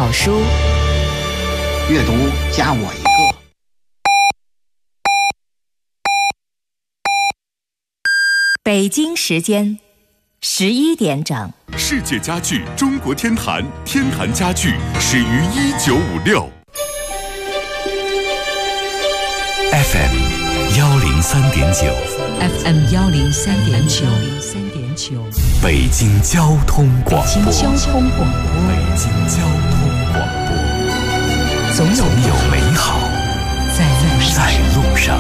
好书， 阅读加我一个。 北京时间11点整。 世界家具中国天坛，天坛家具始于1956。 FM 103.9 FM 103.9 北京交通广播。 北京交通广播。 北京交通广播。总有美好在路上。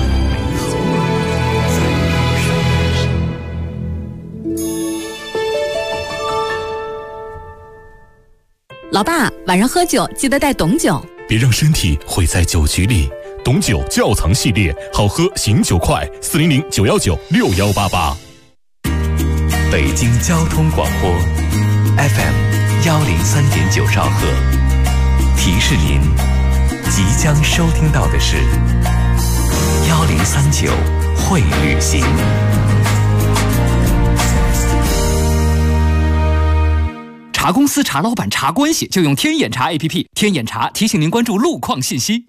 老爸，晚上喝酒记得带董酒， 别让身体毁在酒局里。董酒窖藏系列，好喝醒酒快，400-919-6188。 北京交通广播 FM 103.9兆赫，提示您即将收听到的是1039会旅行。 查公司、查老板、查关系，就用天眼查 APP。天眼查提醒您关注路况信息。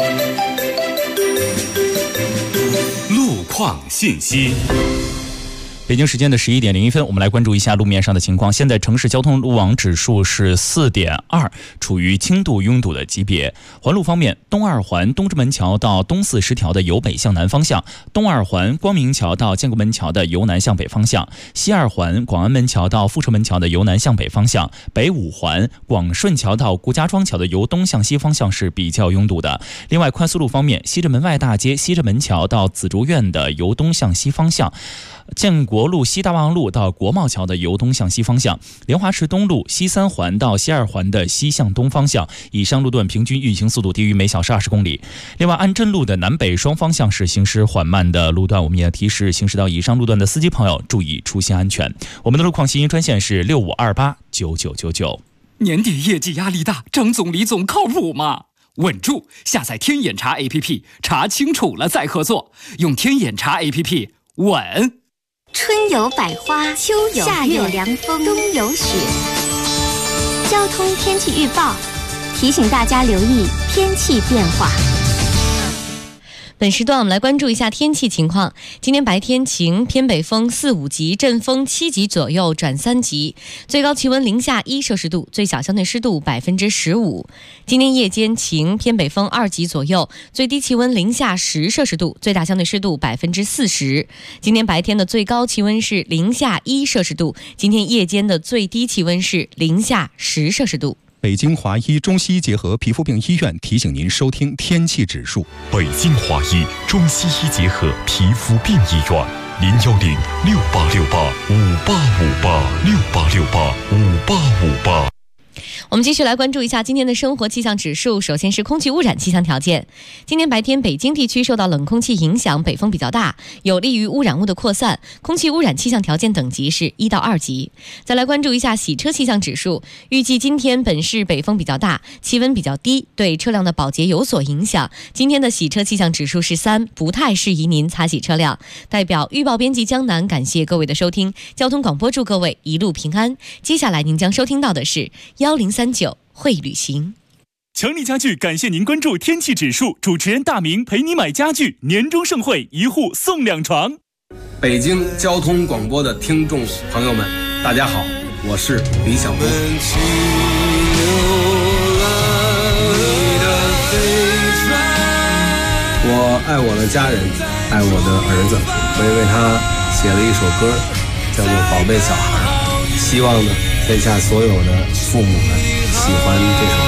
路况信息。 北京时间的11点01分，我们来关注一下路面上的情况。现在城市交通路网指数是4.2，处于轻度拥堵的级别。环路方面，东二环东直门桥到东四十条的由北向南方向，东二环光明桥到建国门桥的由南向北方向，西二环广安门桥到阜成门桥的由南向北方向，北五环广顺桥到顾家庄桥的由东向西方向是比较拥堵的。另外，快速路方面，西直门外大街西直门桥到紫竹院的由东向西方向，建国路西大望路到国贸桥的由东向西方向，莲花池东路西三环到西二环的西向东方向，以上路段平均运行速度低于每小时20公里。另外，安镇路的南北双方向是行驶缓慢的路段，我们也提示行驶到以上路段的司机朋友注意出行安全。我们的路况信息专线是65289999。 年底业绩压力大，张总李总靠谱吗？稳住！下载天眼查 APP， 查清楚了再合作。用天眼查 APP， 稳。 春有百花，秋有夏有凉风，冬有雪。交通天气预报提醒大家留意天气变化。 本时段我们来关注一下天气情况。今天白天晴，偏北风4、5级，阵风7级左右转3级，最高气温零下1摄氏度，最小相对湿度15%。今天夜间晴，偏北风2级左右，最低气温零下10摄氏度，最大相对湿度40%。今天白天的最高气温是零下1摄氏度，今天夜间的最低气温是零下10摄氏度。 北京华医中西医结合皮肤病医院提醒您收听天气指数。 北京华医中西医结合皮肤病医院，010-6868-5858，6868-5858。 我们继续来关注一下今天的生活气象指数。首先是空气污染气象条件。今天白天北京地区受到冷空气影响，北风比较大，有利于污染物的扩散，空气污染气象条件等级是1到2级。再来关注一下洗车气象指数。预计今天本市北风比较大，气温比较低，对车辆的保洁有所影响。今天的洗车气象指数是3，不太适宜您擦洗车辆。代表预报编辑江南感谢各位的收听，交通广播祝各位一路平安。接下来您将收听到的是1039会旅行。 强力家具感谢您关注天气指数，主持人大明陪你买家具，年终盛会1户送2床。 北京交通广播的听众朋友们，大家好，我是李小璐。我爱我的家人，爱我的儿子，我也为他写了一首歌，叫做《宝贝小孩》，希望呢天下所有的父母们喜欢这首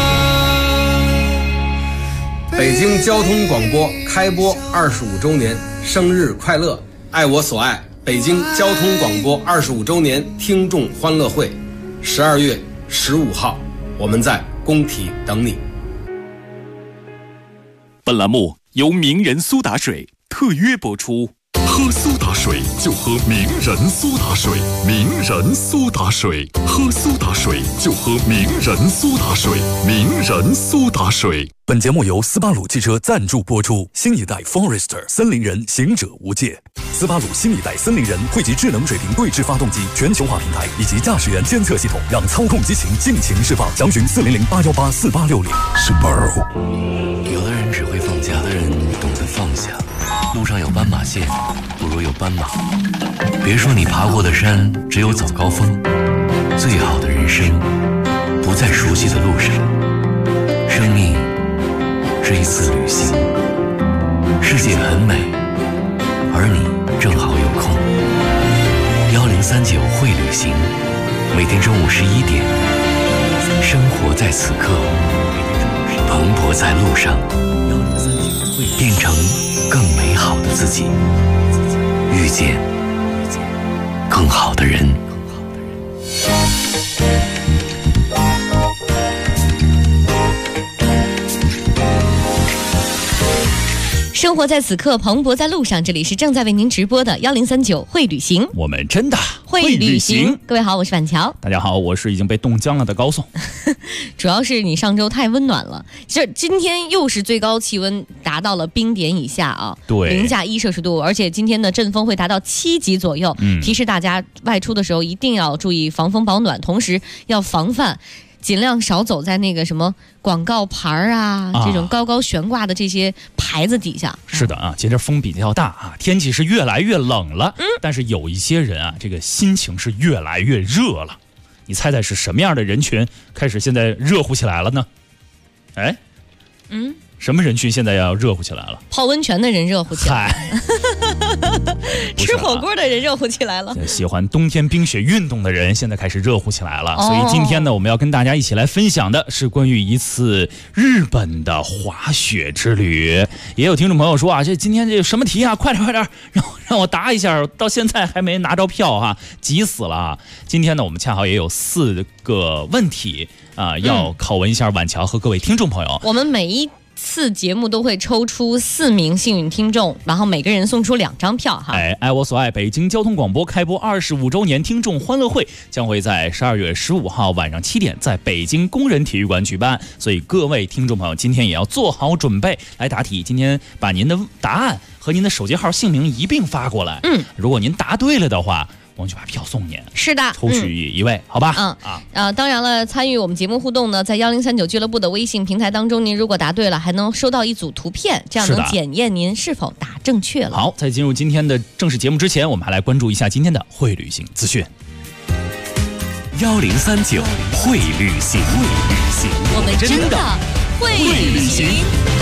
歌。北京交通广播开播25周年，生日快乐！爱我所爱，北京交通广播25周年听众欢乐会，12月15号，我们在工体等你。 本栏目由名人苏打水特约播出。喝苏打水就喝名人苏打水，名人苏打水，喝苏打水就喝名人苏打水，名人苏打水。 本节目由斯巴鲁汽车赞助播出。新一代 Forester 森林人，行者无界。斯巴鲁新一代森林人汇集智能水平对置发动机、全球化平台以及驾驶员监测系统，让操控激情尽情释放。详询400-818-4860。Subaru。 有的人只会放假，有的人懂得放下。路上有斑马线，不如有斑马。别说你爬过的山只有早高峰，最好的人生不在熟悉的路上。生命是一次旅行，世界很美，而你正好有空。1039会旅行，每天中午11点，生活在此刻，蓬勃在路上，变成更美好的自己，遇见更好的人。 生活在此刻，蓬勃在路上。这里是正在为您直播的1039会旅行， 我们真的会旅行。各位好，我是板桥。 大家好，我是已经被冻僵了的高颂。 主要是你上周太温暖了，这今天又是最高气温达到了冰点以下啊， 对， 零下1摄氏度，而且今天的阵风会达到7级左右。提示大家外出的时候一定要注意防风保暖，同时要防范。尽量少走在那个什么广告牌啊，这种高高悬挂的这些牌子底下。 是的啊，今天风比较大啊，天气是越来越冷了。但是有一些人啊，这个心情是越来越热了。你猜猜是什么样的人群开始现在热乎起来了呢？哎，什么人群现在要热乎起来了？ 泡温泉的人热乎起来了，吃火锅的人热乎起来了， 喜欢冬天冰雪运动的人现在开始热乎起来了。所以今天呢，我们要跟大家一起来分享的是关于一次日本的滑雪之旅。也有听众朋友说啊，今天这什么题啊？快点，让我答一下，到现在还没拿着票啊，急死了啊！今天呢，我们恰好也有4个问题啊，要拷问一下晚桥和各位听众朋友。 我们每一次节目都会抽出4名幸运听众，然后每个人送出2张票哈。 爱我所爱北京交通广播开播25周年听众欢乐会将会在12月15号晚上7点在北京工人体育馆举办，所以各位听众朋友今天也要做好准备来答题。今天把您的答案和您的手机号、姓名一并发过来。如果您答对了的话，我们就把票送您。 是的， 抽取一位，好吧？ 当然了，参与我们节目互动呢，在1039俱乐部的微信平台当中，您如果答对了，还能收到一组图片，这样能检验您是否答正确了。 好，在进入今天的正式节目之前，我们还来关注一下今天的会旅行资讯。 1039会旅行， 我们真的会旅行。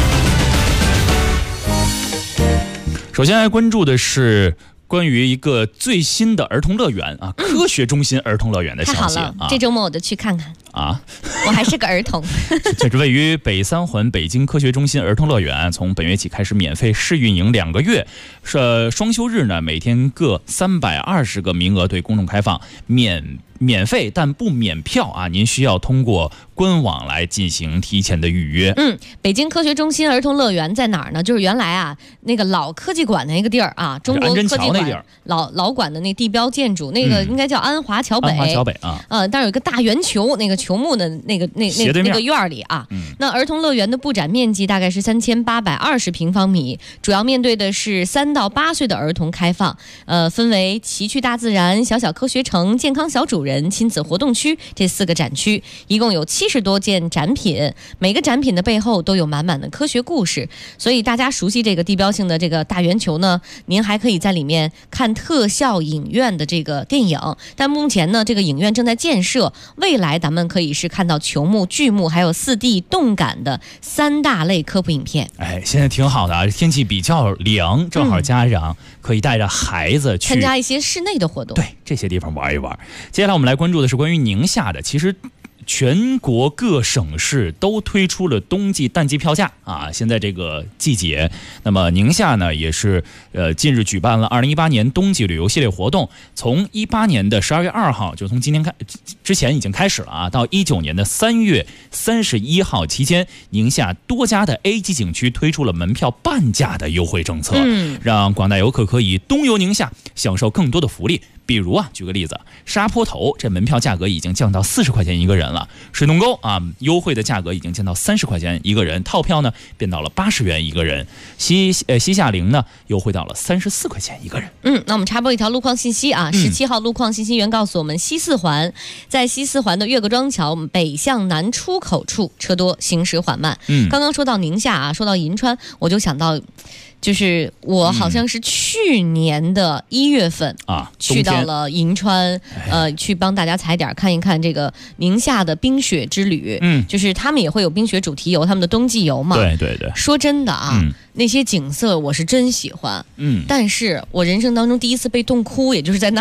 首先来关注的是关于一个最新的儿童乐园啊，科学中心儿童乐园的消息。 太好了，这周末我就去看看啊！ 我还是个儿童。 这是位于北3环北京科学中心儿童乐园，从本月起开始免费试运营2个月，双休日呢每天各320个名额对公众开放，免费但不免票啊！您需要通过官网来进行提前的预约。 北京科学中心儿童乐园在哪儿呢？就是原来啊那个老科技馆的那个地儿啊，中国科技馆老馆的那地标建筑，那个应该叫安华桥北。 安华桥北啊， 但是有一个大圆球，那个球幕的那个院里啊。那儿童乐园的布展面积大概是3820平方米，主要面对的是3到8岁的儿童开放。分为奇趣大自然、小小科学城、健康小主人、亲子活动区这4个展区，一共有70多件展品，每个展品的背后都有满满的科学故事。所以大家熟悉这个地标性的这个大圆球呢，您还可以在里面看特效影院的这个电影。但目前呢，这个影院正在建设，未来咱们可以是看到球幕、剧目还有4D 动感的3大类科普影片。 现在挺好的啊，天气比较凉，正好家长可以带着孩子去参加一些室内的活动， 对这些地方玩一玩。接下来我们来关注的是关于宁夏的，其实全国各省市都推出了冬季淡季票价啊！现在这个季节，那么宁夏呢也是近日举办了2018年冬季旅游系列活动，从18年的12月2号，就从今天之前已经开始了啊，到19年的3月31号期间，宁夏多家的 A 级景区推出了门票半价的优惠政策，让广大游客可以冬游宁夏，享受更多的福利， 比如啊，举个例子，沙坡头这门票价格已经降到40块钱一个人了，水洞沟啊，优惠的价格已经降到30块钱一个人，套票呢变到了80元一个人，西夏陵呢优惠到了34块钱一个人。 那我们插播一条路况信息啊，17号路况信息员告诉我们，西四环在西四环的岳各庄桥北向南出口处车多，行驶缓慢。刚刚说到宁夏啊，说到银川，我就想到。就是我好像是去年的1月份去到了银川，去帮大家踩点看一看这个宁夏的冰雪之旅。就是他们也会有冰雪主题游，他们的冬季游嘛。 对对对。 说真的啊，那些景色我是真喜欢。但是我人生当中第一次被冻哭，也就是在那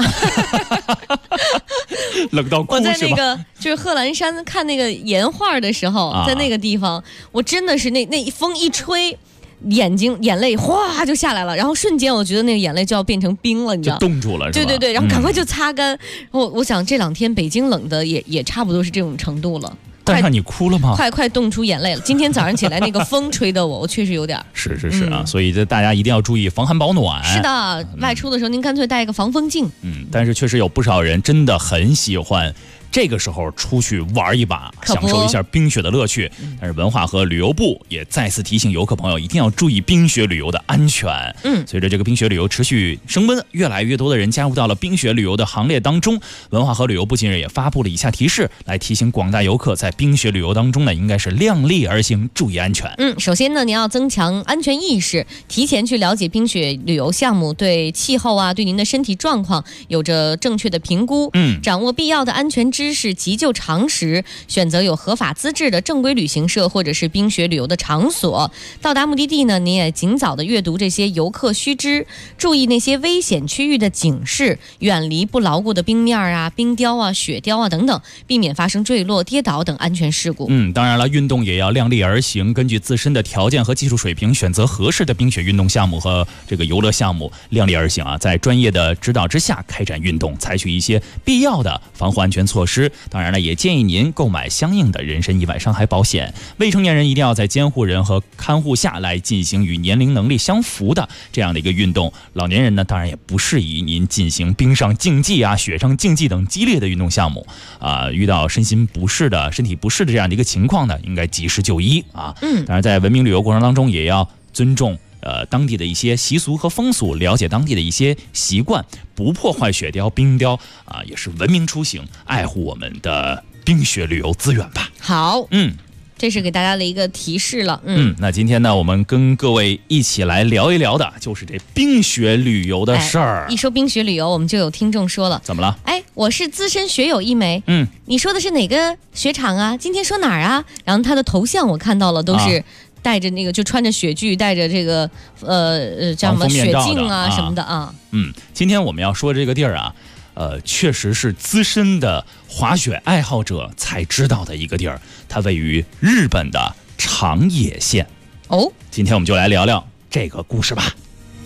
冷到哭是吧？ 我在那个就是贺兰山看那个岩画的时候，在那个地方，我真的是那风一吹。眼泪哗就下来了，然后瞬间我觉得那个眼泪就要变成冰了，你知道， 就冻住了，是吧？ 对对对，然后赶快就擦干。我想这2天北京冷的也差不多是这种程度了。 但是你哭了吗？ 快冻出眼泪了。今天早上起来那个风吹的我确实有点。 是啊，所以大家一定要注意防寒保暖。 是的，外出的时候您干脆带一个防风镜。 但是确实有不少人真的很喜欢。这个时候出去玩一把，享受一下冰雪的乐趣。但是文化和旅游部也再次提醒游客朋友一定要注意冰雪旅游的安全。随着这个冰雪旅游持续升温，越来越多的人加入到了冰雪旅游的行列当中。文化和旅游部近日也发布了以下提示，来提醒广大游客在冰雪旅游当中呢，应该是量力而行，注意安全。 首先呢，您要增强安全意识，提前去了解冰雪旅游项目对气候啊，对您的身体状况有着正确的评估。掌握必要的安全知识，急救常识，选择有合法资质的正规旅行社或者是冰雪旅游的场所。到达目的地呢，您也尽早的阅读这些游客须知，注意那些危险区域的警示，远离不牢固的冰面啊、冰雕啊、雪雕啊等等，避免发生坠落、跌倒等安全事故。 当然了，运动也要量力而行，根据自身的条件和技术水平，选择合适的冰雪运动项目和这个游乐项目，量力而行啊，在专业的指导之下开展运动，采取一些必要的防护安全措施。当然了，也建议您购买相应的人身意外伤害保险。未成年人一定要在监护人和看护下来进行与年龄能力相符的这样的一个运动。老年人呢，当然也不适宜您进行冰上竞技啊、雪上竞技等激烈的运动项目啊。遇到身体不适的这样的一个情况呢，应该及时就医啊。当然，在文明旅游过程当中，也要尊重当地的一些习俗和风俗，了解当地的一些习惯，不破坏雪雕、冰雕啊，也是文明出行，爱护我们的冰雪旅游资源吧。 好，这是给大家的一个提示了。 那今天呢，我们跟各位一起来聊一聊的就是这冰雪旅游的事儿。 一说冰雪旅游，我们就有听众说了， 怎么了？ 我是资深雪友一枚，你说的是哪个雪场啊？今天说哪儿啊？然后他的头像我看到了，都是。带着那个就穿着雪具，带着这个叫什么雪镜啊什么的啊。 今天我们要说这个地儿啊，确实是资深的滑雪爱好者才知道的一个地儿，它位于日本的长野县。今天我们就来聊聊这个故事吧。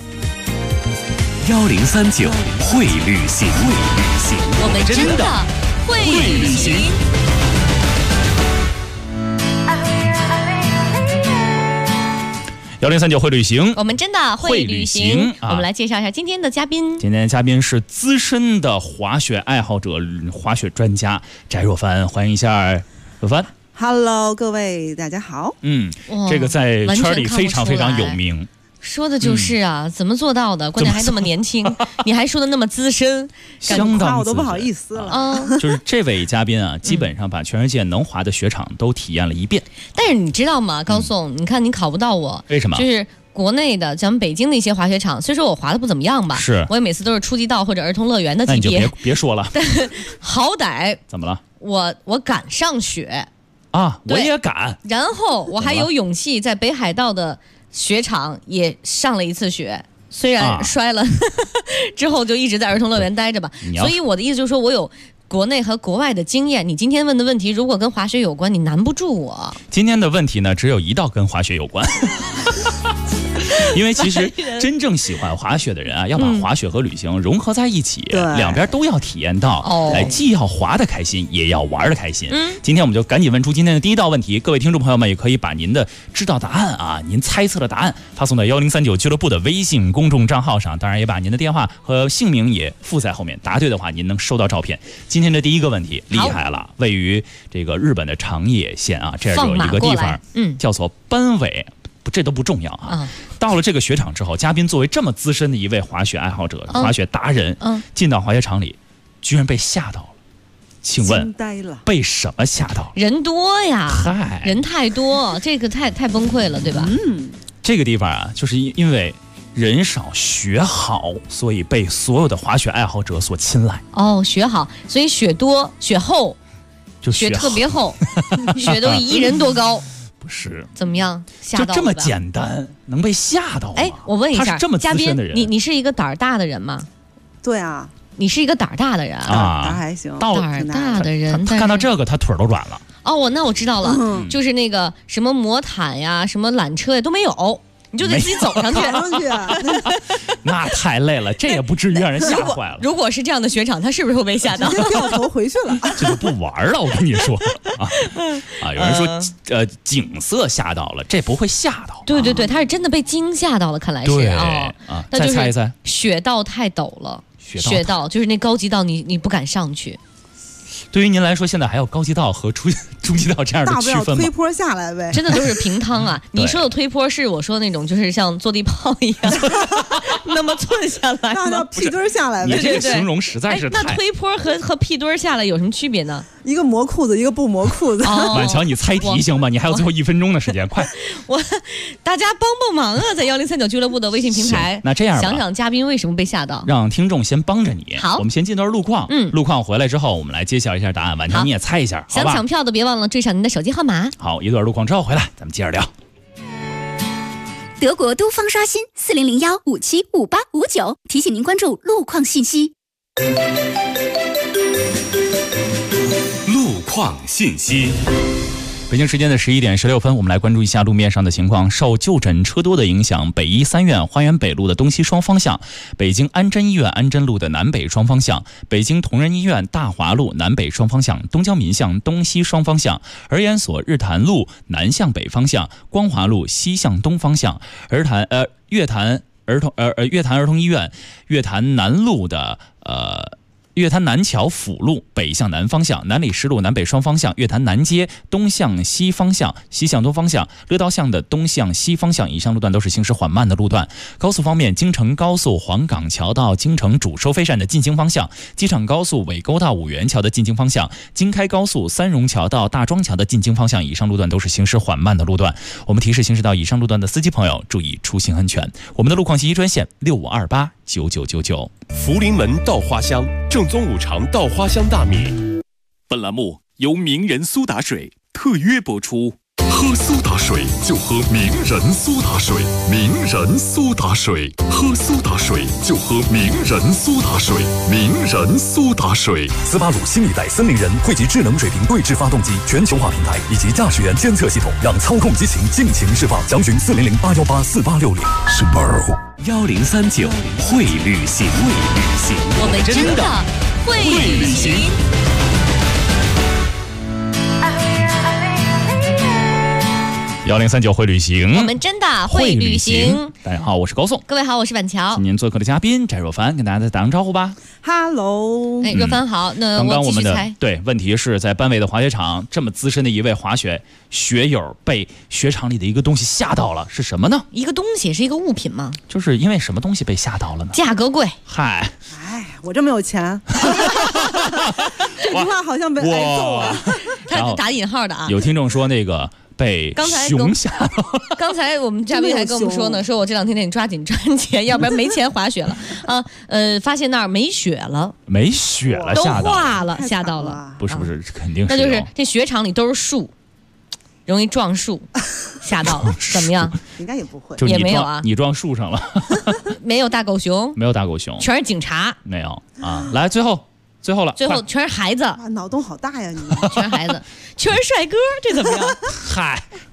1039会旅行， 我们真的会旅行。 1039会旅行， 我们真的会旅行。我们来介绍一下今天的嘉宾。 今天的嘉宾是资深的滑雪爱好者、滑雪专家翟若帆，欢迎一下若帆。 Hello， 各位大家好。 这个在圈里非常非常有名。 说的就是啊，怎么做到的？关键还那么年轻，你还说的那么资深， 相当我都不好意思了。 就是这位嘉宾啊，基本上把全世界能滑的雪场都体验了一遍。 但是你知道吗，高颂，你看你考不到我， 为什么？ 就是国内的咱们北京的一些滑雪场，虽说我滑的不怎么样吧， 是我也每次都是初级道或者儿童乐园的级别， 那你就别说了。 但好歹怎么了？ 我敢上雪啊，我也敢。 然后我还有勇气在北海道的雪场也上了一次雪，虽然摔了，之后就一直在儿童乐园待着吧。所以我的意思就是说，我有国内和国外的经验。你今天问的问题，如果跟滑雪有关，你难不住我。 今天的问题呢，只有一道跟滑雪有关。 因为其实真正喜欢滑雪的人啊，要把滑雪和旅行融合在一起，两边都要体验到，既要滑得开心，也要玩得开心。今天我们就赶紧问出今天的第一道问题，各位听众朋友们也可以把您的知道答案啊，您猜测的答案发送到1039俱乐部的微信公众账号上，当然也把您的电话和姓名也附在后面，答对的话您能收到照片。今天的第一个问题厉害了，位于这个日本的长野县啊，这儿有一个地方，叫做班尾。这都不重要啊！到了这个雪场之后，嘉宾作为这么资深的一位滑雪爱好者、滑雪达人，进到滑雪场里，居然被吓到了。请问被什么吓到了？ 人多呀，人太多，这个太崩溃了，对吧？ 这个地方啊，就是因为人少雪好，所以被所有的滑雪爱好者所青睐。 哦，雪好，所以雪多雪厚， 就雪特别厚，雪都一人多高。 是怎么样？吓到了吧？ 就这么简单，能被吓到吗？ 哎，我问一下， 他是这么资深的人， 你是一个胆儿大的人吗？ 对啊， 你是一个胆儿大的人啊，胆还行。 胆儿大的人， 他看到这个，他腿都软了。 哦，那我知道了，就是那个什么魔毯呀、什么缆车呀都没有。你就得自己走上去， 那太累了，这也不至于让人吓坏了。 如果是这样的雪场，他是不是会被吓到？ 直接掉头回去了， 这就不玩了。我跟你说啊，有人说景色吓到了，这不会吓到。 对对对，他是真的被惊吓到了，看来是啊。 那就是再猜一猜， 雪道太陡了，雪道就是那高级道，你不敢上去。 对于您来说，现在还有高级道和初级道这样的区分吗？ 大不了推坡下来呗， 真的都是平汤啊！你说的推坡是我说那种，就是像坐地炮一样那么寸下来， 那叫屁墩下来呗。 你这个形容实在是太…… 那推坡和屁墩下来有什么区别呢？ 一个磨裤子，一个不磨裤子。 婉乔，你猜题行吗？你还有最后1分钟的时间，快！ 大家帮忙啊，在1039俱乐部的微信平台。 那这样吧， 想想嘉宾为什么被吓到， 让听众先帮着你。 好， 我们先进段路况。路况回来之后，我们来揭晓一下答案。婉乔，你也猜一下， 想抢票的别忘了追上您的手机号码。 好，一段路况之后回来，咱们接着聊。 德国都方刷新4001575859，提醒您关注路况信息。 路况信息。 北京时间的11点16分，我们来关注一下路面上的情况。受就诊车多的影响，北医三院花园北路的东西双方向，北京安贞医院安贞路的南北双方向，北京同仁医院大华路南北双方向，东交民巷东西双方向，儿研所日坛路南向北方向，光华路西向东方向，月坛儿童医院月坛南路的月坛南桥辅路北向南方向，南礼士路南北双方向，月坛南街东向西方向西向东方向，乐道巷的东向西方向以上路段都是行驶缓慢的路段。高速方面，京承高速黄岗桥到京承主收费站的进京方向，机场高速尾沟到五元桥的进京方向，京开高速三荣桥到大庄桥的进京方向以上路段都是行驶缓慢的路段。我们提示行驶到以上路段的司机朋友注意出行安全。我们的路况信息专线65289999。 福临门稻花香，正宗五常稻花香大米。 本栏目由名人苏打水特约播出。 喝苏打水就喝名人苏打水，名人苏打水，喝苏打水就喝名人苏打水，名人苏打水。 斯巴鲁新一代森林人汇集智能水平对置发动机、全球化平台以及驾驶员监测系统，让操控激情尽情释放。详询4008184860。Subaru 1039会旅行， 我们真的会旅行。 1039会旅行， 我们真的会旅行。 大家好，我是高颂。 各位好，我是板桥。 今天做客的嘉宾翟若凡，跟大家再打声招呼吧。 Hello， 若凡好。那刚刚我们的猜对问题是在班委的滑雪场，这么资深的一位滑雪学友被雪场里的一个东西吓到了，是什么呢？ 一个东西是一个物品吗？ 就是因为什么东西被吓到了呢？ 价格贵。 嗨， 哎，我这么有钱，这句话好像被挨揍了。 他是打引号的啊。 有听众说那个。被熊吓到。 刚才我们嘉宾还跟我们说呢，说我这2天得抓紧赚钱，要不然没钱滑雪了啊。发现那儿没雪了， 都化了，吓到了。 不是，肯定是。 那就是这雪场里都是树，容易撞树，吓到了。怎么样？ 应该也不会， 也没有啊。 你撞树上了？ 没有大狗熊， 没有大狗熊， 全是警察。 没有啊。来，最后了， 最后全是孩子。 脑洞好大呀你！ 全是孩子，全是帅哥，这怎么样？ 嗨，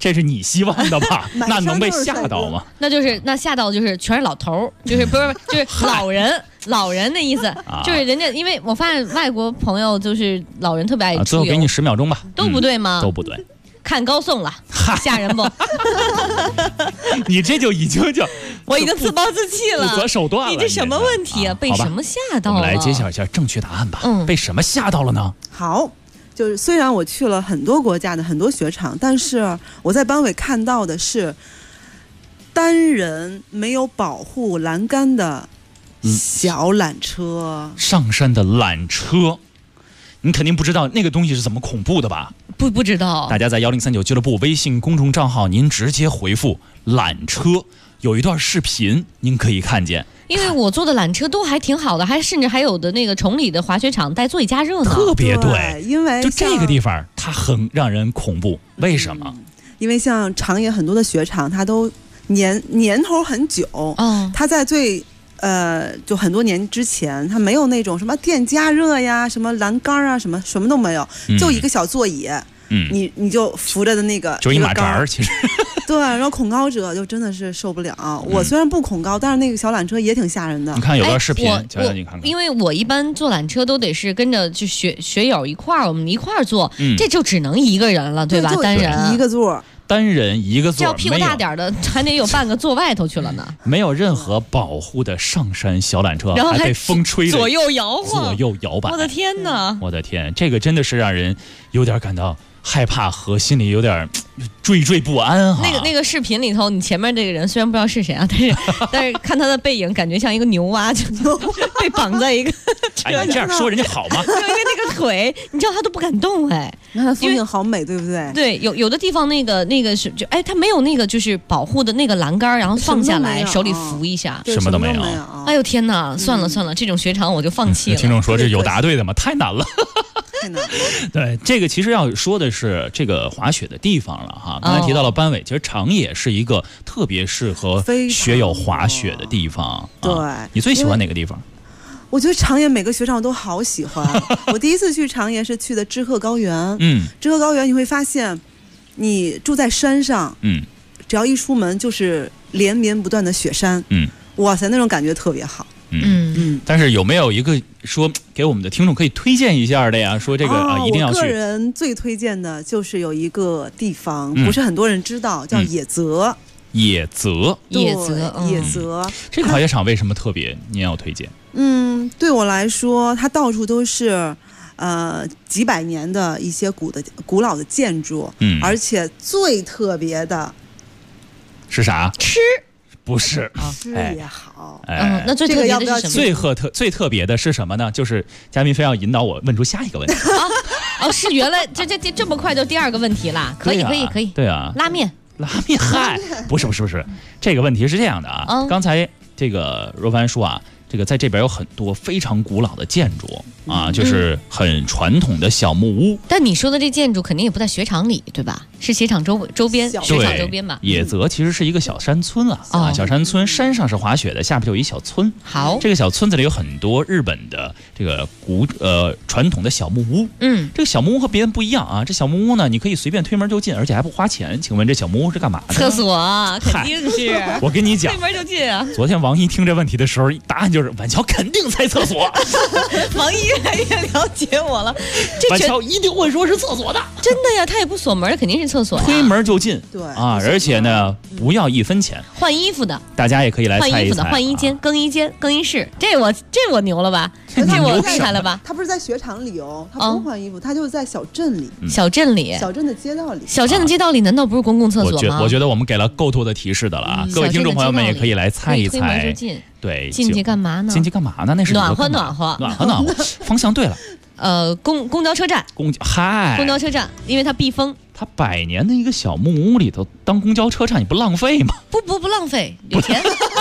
这是你希望的吧？那能被吓到吗？ 那吓到就是全是老头儿，就是不是就是老人的意思，就是人家，因为我发现外国朋友就是老人特别爱出游。 最后给你10秒钟吧， 都不对吗？ 都不对。 看高颂了，吓人不？ 你这就已经我已经自暴自弃了， 不择手段了。 你这什么问题啊？被什么吓到了？ 我们来揭晓一下正确答案吧。被什么吓到了呢？ 好，就是虽然我去了很多国家的很多雪场，但是我在班委看到的是单人没有保护栏杆的小缆车， 上山的缆车。你肯定不知道那个东西是怎么恐怖的吧？ 不知道。 大家在1039俱乐部微信公众账号，您直接回复缆车，有一段视频您可以看见。 因为我坐的缆车都还挺好的，甚至还有的那个崇礼的滑雪场带座椅加热呢。 特别对， 因为就这个地方它很让人恐怖。为什么？ 因为像长野很多的雪场，它都年头很久，它在就很多年之前，它没有那种什么电加热呀、什么栏杆啊、什么都没有，就一个小座椅，你就扶着的那个， 就一马扎儿，其实。 对，然后恐高者就真的是受不了。我虽然不恐高，但是那个小缆车也挺吓人的。 你看有段视频，讲讲你看看。 因为我一般坐缆车都得是跟着就学友一块儿，我们一块儿坐，这就只能一个人了，对吧？单人一个座。 单人一个座， 这要屁股大点的还得有半个坐外头去了呢。 没有任何保护的上山小缆车， 然后还被风吹着左右摇晃， 左右摇摆。 我的天哪！ 我的天，这个真的是让人有点感到害怕和心里有点惴不安哈。 那个视频里头，你前面这个人虽然不知道是谁啊，但是看他的背影，感觉像一个牛蛙，就被绑在一个车上。 哎，你这样说人家好吗？ 因为那个腿，你知道他都不敢动哎。 那它风景好美，对不对？ 对，有的地方那个是就它没有那个就是保护的那个栏杆，然后放下来手里扶一下， 什么都没有。 哎呦天哪，算了，这种雪场我就放弃了。 听众说这有答对的吗？太难了。对，这个其实要说的是这个滑雪的地方了哈。刚才提到了班委，其实长野是一个特别适合学友滑雪的地方。 对， 你最喜欢哪个地方？ 我觉得长野每个雪场我都好喜欢。我第一次去长野是去的知鹤高原。知鹤高原你会发现，你住在山上，只要一出门就是连绵不断的雪山。哇塞，那种感觉特别好。 但是有没有一个说给我们的听众可以推荐一下的呀？说这个一定要去。 我个人最推荐的就是有一个地方，不是很多人知道，叫野泽。野泽， 这个滑雪场为什么特别？您要推荐？ 对我来说，它到处都是几百年的一些古老的建筑，而且最特别的是啥？ 吃。 不是， 吃也好。 那最特别的是什么？ 最特别的是什么呢？就是嘉宾非要引导我问出下一个问题。 是原来这么快就第二个问题了？可以。 对啊， 拉面， 嗨，不是，这个问题是这样的啊。刚才这个若凡说啊，这个在这边有很多非常古老的建筑啊，就是很传统的小木屋。 但你说的这建筑肯定也不在雪场里，对吧？是雪场周边，雪场周边吧。 野泽其实是一个小山村啊，小山村，山上是滑雪的，下边就有一小村。 好， 这个小村子里有很多日本的这个传统的小木屋。这个小木屋和别人不一样啊，这小木屋呢，你可以随便推门就进，而且还不花钱。请问这小木屋是干嘛的？ 厕所肯定是。 我跟你讲， 推门就进啊。 昨天王一听这问题的时候，答案就是晚桥肯定猜厕所。 王一越来越了解我了， 晚桥一定会说是厕所的。 真的呀，他也不锁门，肯定是厕所呀。 推门就进， 对啊，而且呢，不要1分钱。 换衣服的， 大家也可以来猜一猜。 换衣服的，换衣间、更衣间、更衣室，这我牛了吧？这我厉害了吧？ 他不是在雪场里哦，他不换衣服，他就是在小镇里。 小镇的街道里。 小镇的街道里难道不是公共厕所吗？ 我觉得我们给了够多的提示的了啊！各位听众朋友们也可以来猜一猜。 推门就进。 对， 进去干嘛呢？ 那是暖和。 方向对了。 公交车站。公交车站，因为它避风。 它100年的一个小木屋里头当公交车站，你不浪费吗？ 不浪费，有钱。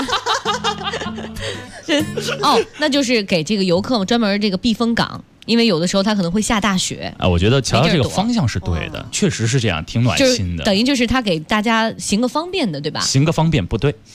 那就是给这个游客专门这个避风港，因为有的时候它可能会下大雪啊。我觉得瞧瞧这个方向是对的，确实是这样，挺暖心的。 等于就是他给大家行个方便的，对吧？ 行个方便不对，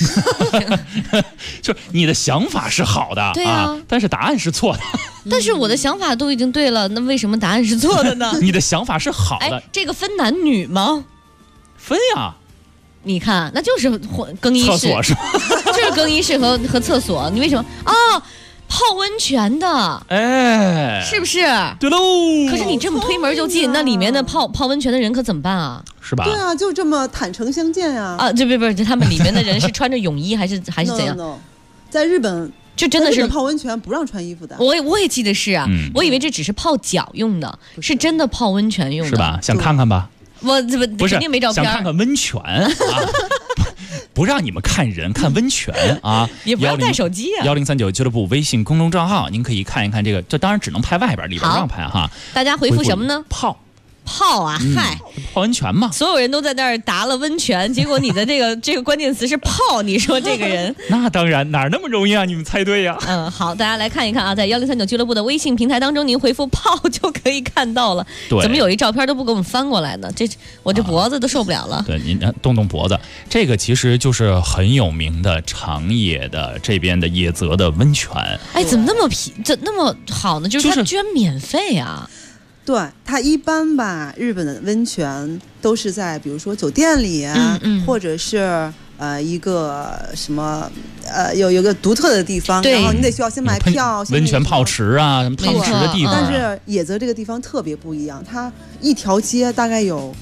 就是你的想法是好的， 对啊， 但是答案是错的。 但是我的想法都已经对了，那为什么答案是错的呢？ 你的想法是好的， 这个分男女吗？ 分呀。 你看，那就是更衣室， 厕所是吧？ 就是更衣室和厕所。你为什么啊？泡温泉的， 哎， 是不是？ 对喽。 可是你这么推门就进，那里面的泡温泉的人可怎么办啊？ 是吧？ 对啊，就这么坦诚相见啊！ 啊，这不是，他们里面的人是穿着泳衣还是怎样？ No, 在日本就真的是泡温泉不让穿衣服的。 我也记得是啊，我以为这只是泡脚用的，是真的泡温泉用的， 是吧？想看看吧？ 我不是肯定没照片， 想看看温泉啊。不让你们看人，看温泉啊！ 也不要带手机啊。 1039俱乐部微信公众账号，您可以看一看这个。这当然只能拍外边，里边不让拍哈。 大家回复什么呢？泡啊，嗨， 泡温泉嘛。 所有人都在那儿答了温泉，结果你的这个关键词是泡，你说这个人？ 那当然，哪那么容易啊？你们猜对呀。 好，大家来看一看啊，在1039俱乐部的微信平台当中，您回复泡就可以看到了。 对， 怎么有一照片都不给我们翻过来呢？我这脖子都受不了了。 对，您动脖子。这个其实就是很有名的长野的这边的野泽的温泉。 哎，怎么那么好呢？就是它居然免费啊！ 对，它一般吧，日本的温泉都是在比如说酒店里啊，或者是一个什么有一个独特的地方，然后你得需要先买票。 温泉泡池啊，什么汤池的地方。 但是野泽这个地方特别不一样，它一条街大概有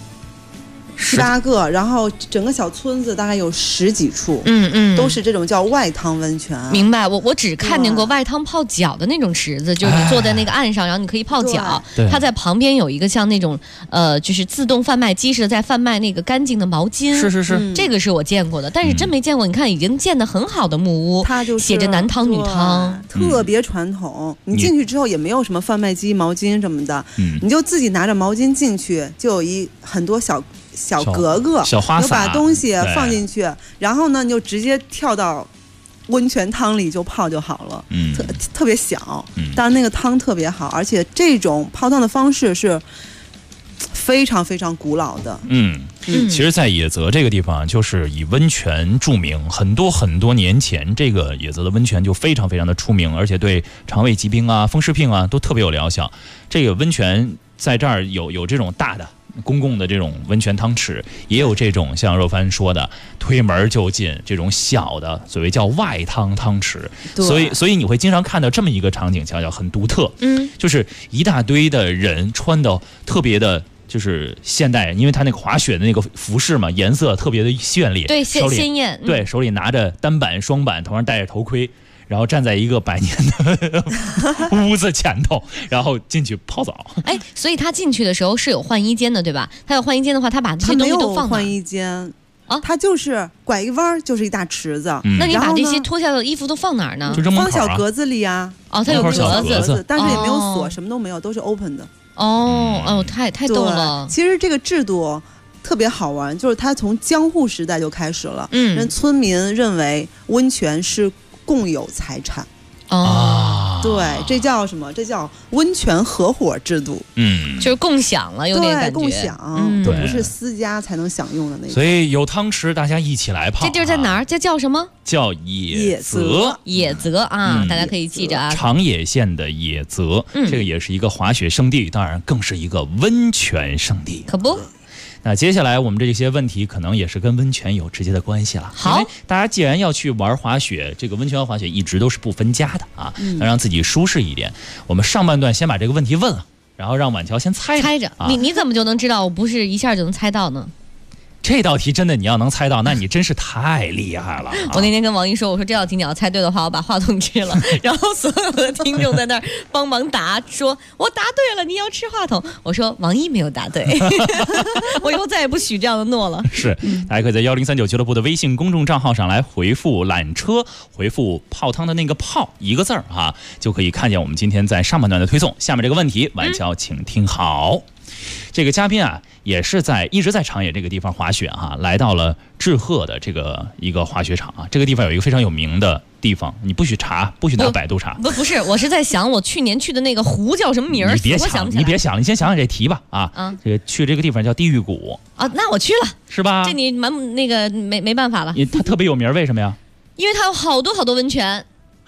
7、8个，然后整个小村子大概有10几处，都是这种叫外汤温泉。 明白，我只看见过外汤泡脚的那种池子，就是你坐在那个岸上，然后你可以泡脚。它在旁边有一个像那种就是自动贩卖机似的，在贩卖那个干净的毛巾。 是， 这个是我见过的，但是真没见过。你看，已经建得很好的木屋， 它就是写着男汤女汤， 特别传统。你进去之后也没有什么贩卖机、毛巾什么的，你就自己拿着毛巾进去，就有很多小格格， 小花洒， 就把东西放进去，然后呢，你就直接跳到温泉汤里就泡就好了。特别小，但是那个汤特别好，而且这种泡汤的方式是非常非常古老的。 其实，在野泽这个地方，就是以温泉著名。很多年前，这个野泽的温泉就非常非常的出名，而且对肠胃疾病啊、风湿病啊都特别有疗效。这个温泉在这儿有这种大的公共的这种温泉汤池，也有这种像若帆说的推门就进这种小的所谓叫外汤池。所以你会经常看到这么一个场景，叫很独特。就是一大堆的人穿的特别的就是现代，因为他那个滑雪的那个服饰嘛，颜色特别的绚丽， 对，鲜艳。 对，手里拿着单板、双板，头上戴着头盔，然后站在一个100年的屋子前头，然后进去泡澡。 哎，所以他进去的时候是有换衣间的，对吧？他有换衣间的话，他把这些东西都放哪？ 换衣间啊，他就是拐一个弯就是一大池子。 那你把这些脱下的衣服都放哪儿呢？ 放小格子里啊。 哦，它有格子， 但是也没有锁，什么都没有，都是 open 的。 太逗了。 其实这个制度特别好玩，就是它从江户时代就开始了。人村民认为温泉是共有财产。对，这叫什么？这叫温泉合伙制度。 就是共享了，有点感觉。 共享，不是私家才能享用的那种。 所以有汤池，大家一起来泡。 这地儿在哪儿？这叫什么？ 叫野泽。 野泽啊，大家可以记着啊。 长野县的野泽，这个也是一个滑雪胜地，当然更是一个温泉胜地。 可不。 那接下来我们这些问题可能也是跟温泉有直接的关系了。 好， 因为大家既然要去玩滑雪，这个温泉滑雪一直都是不分家的啊，能让自己舒适一点。我们上半段先把这个问题问了，然后让婉乔先猜着。你怎么就能知道我不是一下就能猜到呢？ 这道题真的你要能猜到，那你真是太厉害了。 我那天跟王一说，我说这道题你要猜对的话，我把话筒吃了。然后所有的听众在那儿帮忙答，说我答对了，你要吃话筒。我说王一没有答对，我以后再也不许这样的诺了。 是，大家可以在1039俱乐部的微信公众账号上来回复缆车，回复泡汤的那个泡一个字儿啊，就可以看见我们今天在上半段的推送。下面这个问题，婉乔请听好。这个嘉宾啊，也是一直在长野这个地方滑雪哈，来到了志贺的这个一个滑雪场啊。这个地方有一个非常有名的地方，你不许查，不许拿百度查。 不是，我是在想我去年去的那个湖叫什么名儿？ 你别想，你先想想这题吧啊。这个去这个地方叫地狱谷啊，那我去了， 是吧？ 这你没办法了。 它特别有名，为什么呀？ 因为它有好多温泉。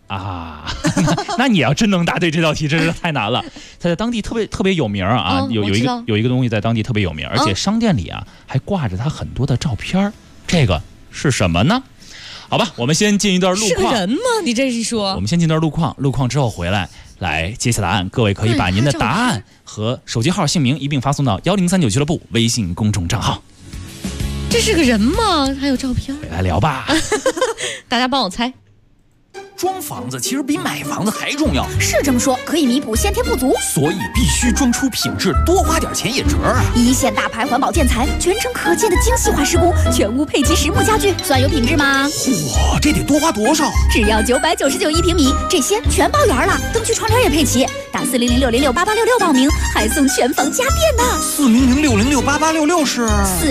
啊，那你要真能答对这道题，真是太难了。它在当地特别有名啊，有一个东西在当地特别有名，而且商店里啊还挂着它很多的照片。这个是什么呢？好吧，我们先进一段路况。 是个人吗？你这是说？ 我们先进段路况之后回来揭晓答案。各位可以把您的答案和手机号、姓名一并发送到1039俱乐部微信公众账号。 这是个人吗？还有照片？ 来聊吧。 大家帮我猜。 装房子其实比买房子还重要， 是这么说，可以弥补先天不足， 所以必须装出品质，多花点钱也值啊！ 一线大牌环保建材，全程可见的精细化施工，全屋配齐实木家具，算有品质吗？ 哇，这得多花多少？ 只要9991平米，这些全包圆了，灯具窗帘也配齐。打40060688866报名，还送全房家电呢。 40060688866是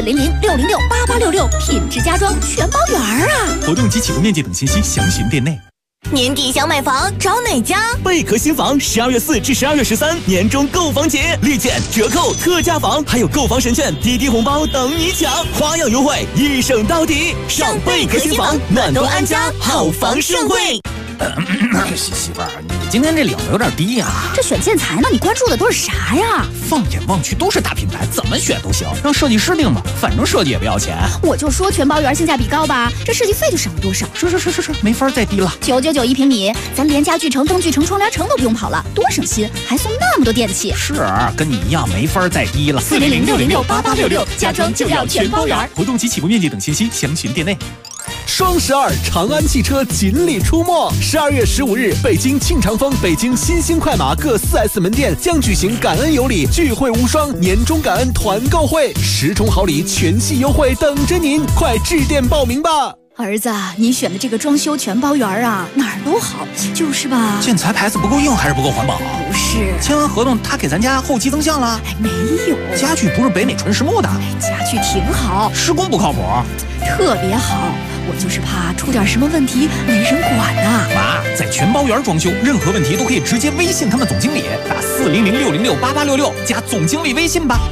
40060688866，品质家装全包圆啊！ 活动及起步面积等信息详询店内。 年底想买房，找哪家？ 贝壳新房12月4至12月13年终购房节，立减、折扣、特价房，还有购房神券、滴滴红包等你抢，花样优惠，一省到底。上贝壳新房，暖冬安家，好房盛会。 媳妇儿，你今天这领子有点低呀。 这选建材呢，你关注的都是啥呀？ 放眼望去都是大品牌，怎么选都行，让设计师定吧，反正设计也不要钱。 我就说全包圆性价比高吧，这设计费就省了多少？ 是，没法再低了。 9991平米，咱连家具城、灯具城、窗帘城都不用跑了，多省心，还送那么多电器。 是，跟你一样没法再低了。 40060688866，家装就要全包圆。 活动及起步面积等信息详询店内。 双12，长安汽车锦鲤出没。12月15日，北京庆长丰、北京新兴快马各4S 门店将举行感恩有礼、聚会无双年终感恩团购会，10重好礼全系优惠等着您，快致电报名吧。 儿子，你选的这个装修全包圆啊，哪儿都好，就是吧？ 建材牌子不够硬还是不够环保？ 不是， 签完合同他给咱家后期增项了？ 没有， 家具不是北美纯实木的。 家具挺好， 施工不靠谱， 特别好。我就是怕出点什么问题没人管呐。 妈，在全包圆装修，任何问题都可以直接微信他们总经理，打40060688866加总经理微信吧。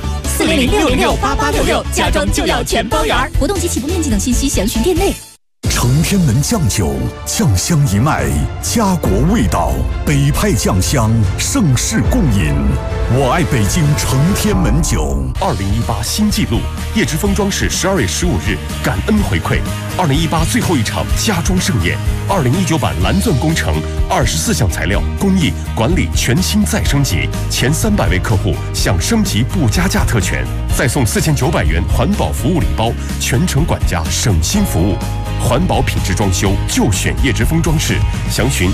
40060688866，家装就要全包圆。 活动及起步面积等信息详询店内。 承天门酱酒，酱香一脉，家国味道，北派酱香，盛世共饮。我爱北京承天门酒。 2018新纪录，叶之峰装饰12月15日感恩回馈，2018最后一场家装盛宴，2019版蓝钻工程24项材料工艺管理全新再升级，前300位客户享升级不加价特权，再送4900元环保服务礼包，全程管家省心服务。环保品质装修就选叶之峰装饰，详询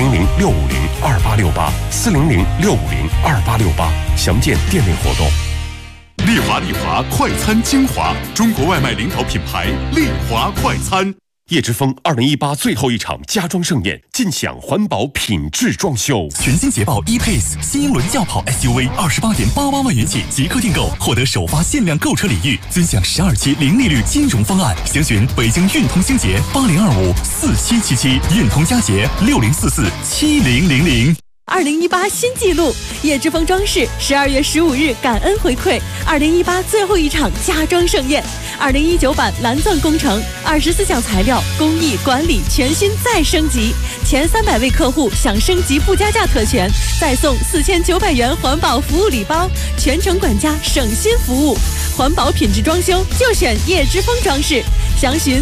400-650-2868，400-650-2868，详见店内活动。 丽华快餐精华，中国外卖领导品牌丽华快餐。 叶之峰2018最后一场家装盛宴，尽享环保品质装修。 全新捷豹 E-Pace 新英伦轿跑 SUV28.88万元起即刻订购，获得首发限量购车礼遇，尊享12期零利率金融方案。详询北京运通星捷80254777，运通佳捷60447000。 2018新纪录，叶之峰装饰12月15日感恩回馈2018最后一场家装盛宴，2019版蓝钻工程24项材料工艺管理全新再升级，前300位客户享升级不加价特权，再送4900元环保服务礼包，全程管家省心服务。环保品质装修就选叶之峰装饰，详询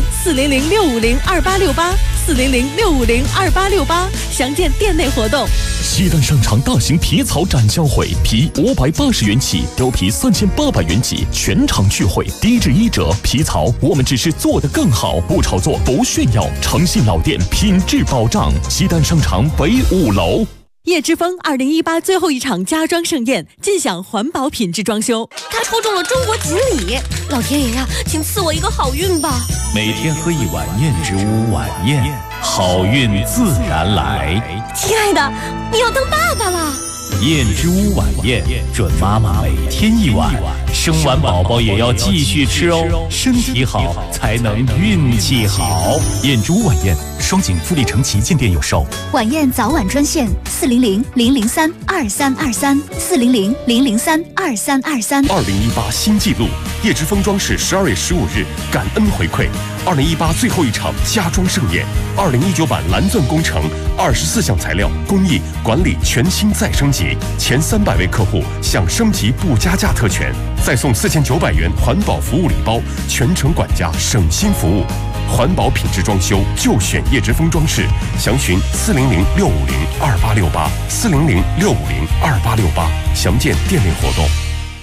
400-650-2868，400-650-2868，详见店内活动。 西单商场大型皮草展销会，皮580元起，貂皮3800元起，全场聚会，低至1折。皮草我们只是做得更好，不炒作，不炫耀，诚信老店，品质保障。西单商场北5楼。 叶之峰2018最后一场家装盛宴，尽享环保品质装修。 他抽中了中国锦鲤，老天爷呀，请赐我一个好运吧！ 每天喝一碗燕之屋晚宴，好运自然来。 亲爱的，你要当爸爸了。 燕之屋晚宴，准妈妈每天一碗，生完宝宝也要继续吃哦，身体好才能运气好。 燕之屋晚宴，双井富力城旗舰店有售。 晚宴早晚专线400-003-2323，400-003-2323。 2018新纪录，叶之峰装饰12月15日感恩回馈2018最后一场家装盛宴。 2019版蓝钻工程24项材料工艺管理全新再升级，前300位客户享升级不加价特权，再送4900元环保服务礼包，全程管家省心服务。环保品质装修就选叶之峰装饰，详询400-650-2868，400-650-2868，详见店内活动。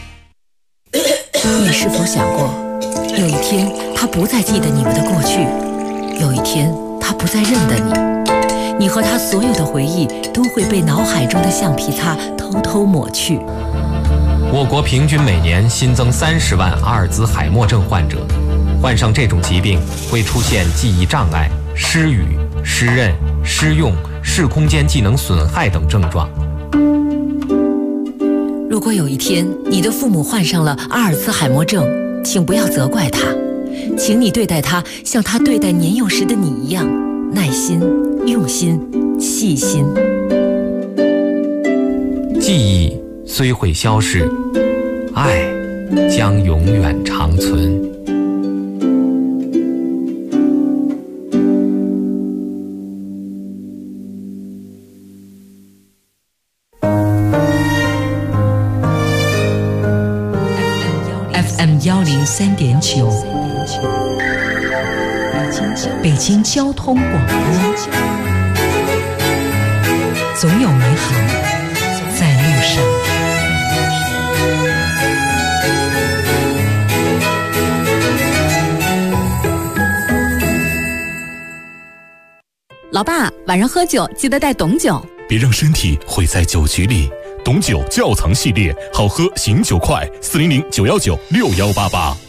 你是否想过，有一天他不再记得你们的过去，有一天他不再认得你，你和他所有的回忆都会被脑海中的橡皮擦偷偷抹去。 我国平均每年新增30万阿尔兹海默症患者，患上这种疾病会出现记忆障碍、失语、失认、失用、视空间技能损害等症状。 如果有一天你的父母患上了阿尔兹海默症，请不要责怪他，请你对待他像他对待年幼时的你一样，耐心、用心、细心。 记忆虽会消逝，爱将永远长存。 FM103.9，北京交通广播，总有美好在路上。 老爸，晚上喝酒记得带董酒， 别让身体毁在酒局里。董酒窖藏系列，好喝醒酒快，400-919-6188。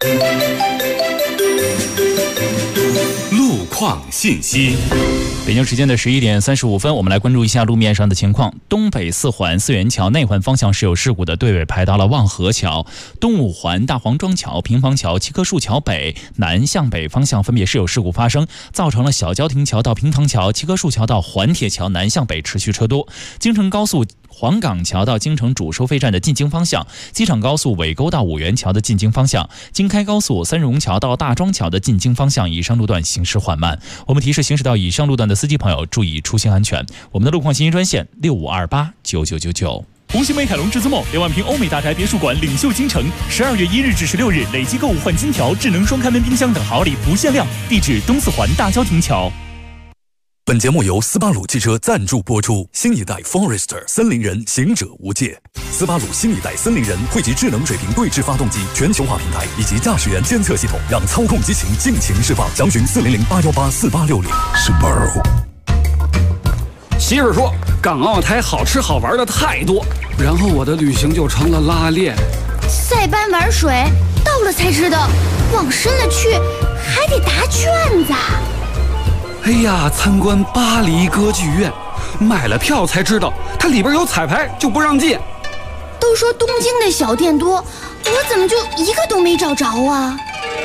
路况信息。 北京时间的11点35分，我们来关注一下路面上的情况。东北4环四元桥内环方向是有事故的，队尾排到了望河桥；东5环大黄庄桥、平房桥、七棵树桥北南向北方向分别是有事故发生，造成了小郊亭桥到平房桥、七棵树桥到环铁桥南向北持续车多。京承高速黄岗桥到京城主收费站的进京方向，机场高速尾沟到五原桥的进京方向，京开高速三荣桥到大庄桥的进京方向以上路段行驶缓慢。我们提示行驶到以上路段的司机朋友注意出行安全。我们的路况信息专线65289999。 红星美凯龙至尊梦2万平欧美大宅别墅馆领袖京城，12月1日至16日累计购物换金条、智能双开门冰箱等好礼不限量。地址东4环大郊亭桥。 本节目由斯巴鲁汽车赞助播出。新一代 Forester 森林人行者无界，斯巴鲁新一代森林人汇集智能水平对置发动机全球化平台以及驾驶员监测系统，让操控激情尽情释放。详询400-818-4860。Subaru。 媳妇说，港澳台好吃好玩的太多，然后我的旅行就成了拉练。 塞班玩水，到了才知道，往深了去还得答卷子。 哎呀，参观巴黎歌剧院，买了票才知道它里边有彩排，就不让进。 都说东京的小店多，我怎么就一个都没找着啊？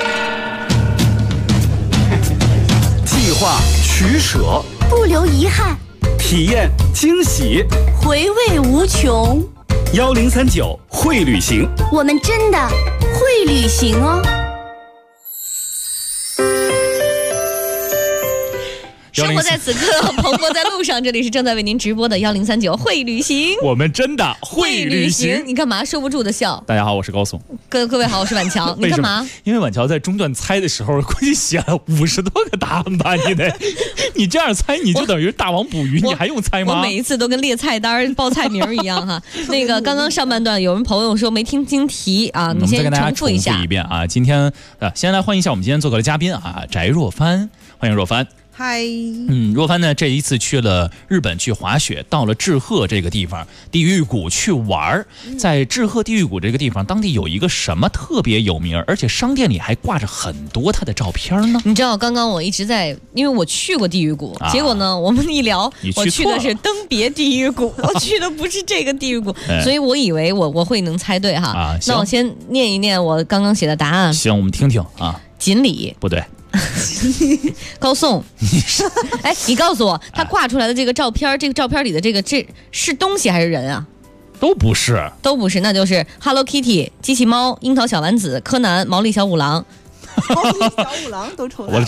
计划取舍， 不留遗憾， 体验惊喜， 回味无穷。 1039会旅行， 我们真的会旅行哦。 生活在此刻，蓬勃在路上。这里是正在为您直播的1039会旅行， 我们真的会旅行。 你干嘛收不住的笑？ 大家好，我是高颂。 各位好，我是婉乔。你干嘛？ 因为婉乔在中段猜的时候，估计写了50多个答案吧？你这样猜，你就等于大王捕鱼，你还用猜吗？ 我每一次都跟列菜单报菜名一样哈。那个刚刚上半段有人朋友说没听清题啊，你先重复一下。 重复一遍啊！今天先来欢迎一下我们今天做客的嘉宾啊，翟若帆，欢迎若帆。 嗨， 若帆呢这一次去了日本去滑雪，到了志贺这个地方地狱谷去玩。在志贺地狱谷这个地方，当地有一个什么特别有名，而且商店里还挂着很多他的照片呢？ 你知道刚刚我一直在，因为我去过地狱谷，结果呢我们一聊，我去的是登别地狱谷，我去的不是这个地狱谷，所以我以为我会能猜对哈。那我先念一念我刚刚写的答案。 行，我们听听啊。 锦鲤不对。 高颂，你告诉我，他挂出来的这个照片，这个照片里的这是东西还是人啊？ 都不是， 那就是 Hello Kitty、机器猫、樱桃小丸子、柯南、毛利小五郎。 毛利小五郎都出来了。 我这样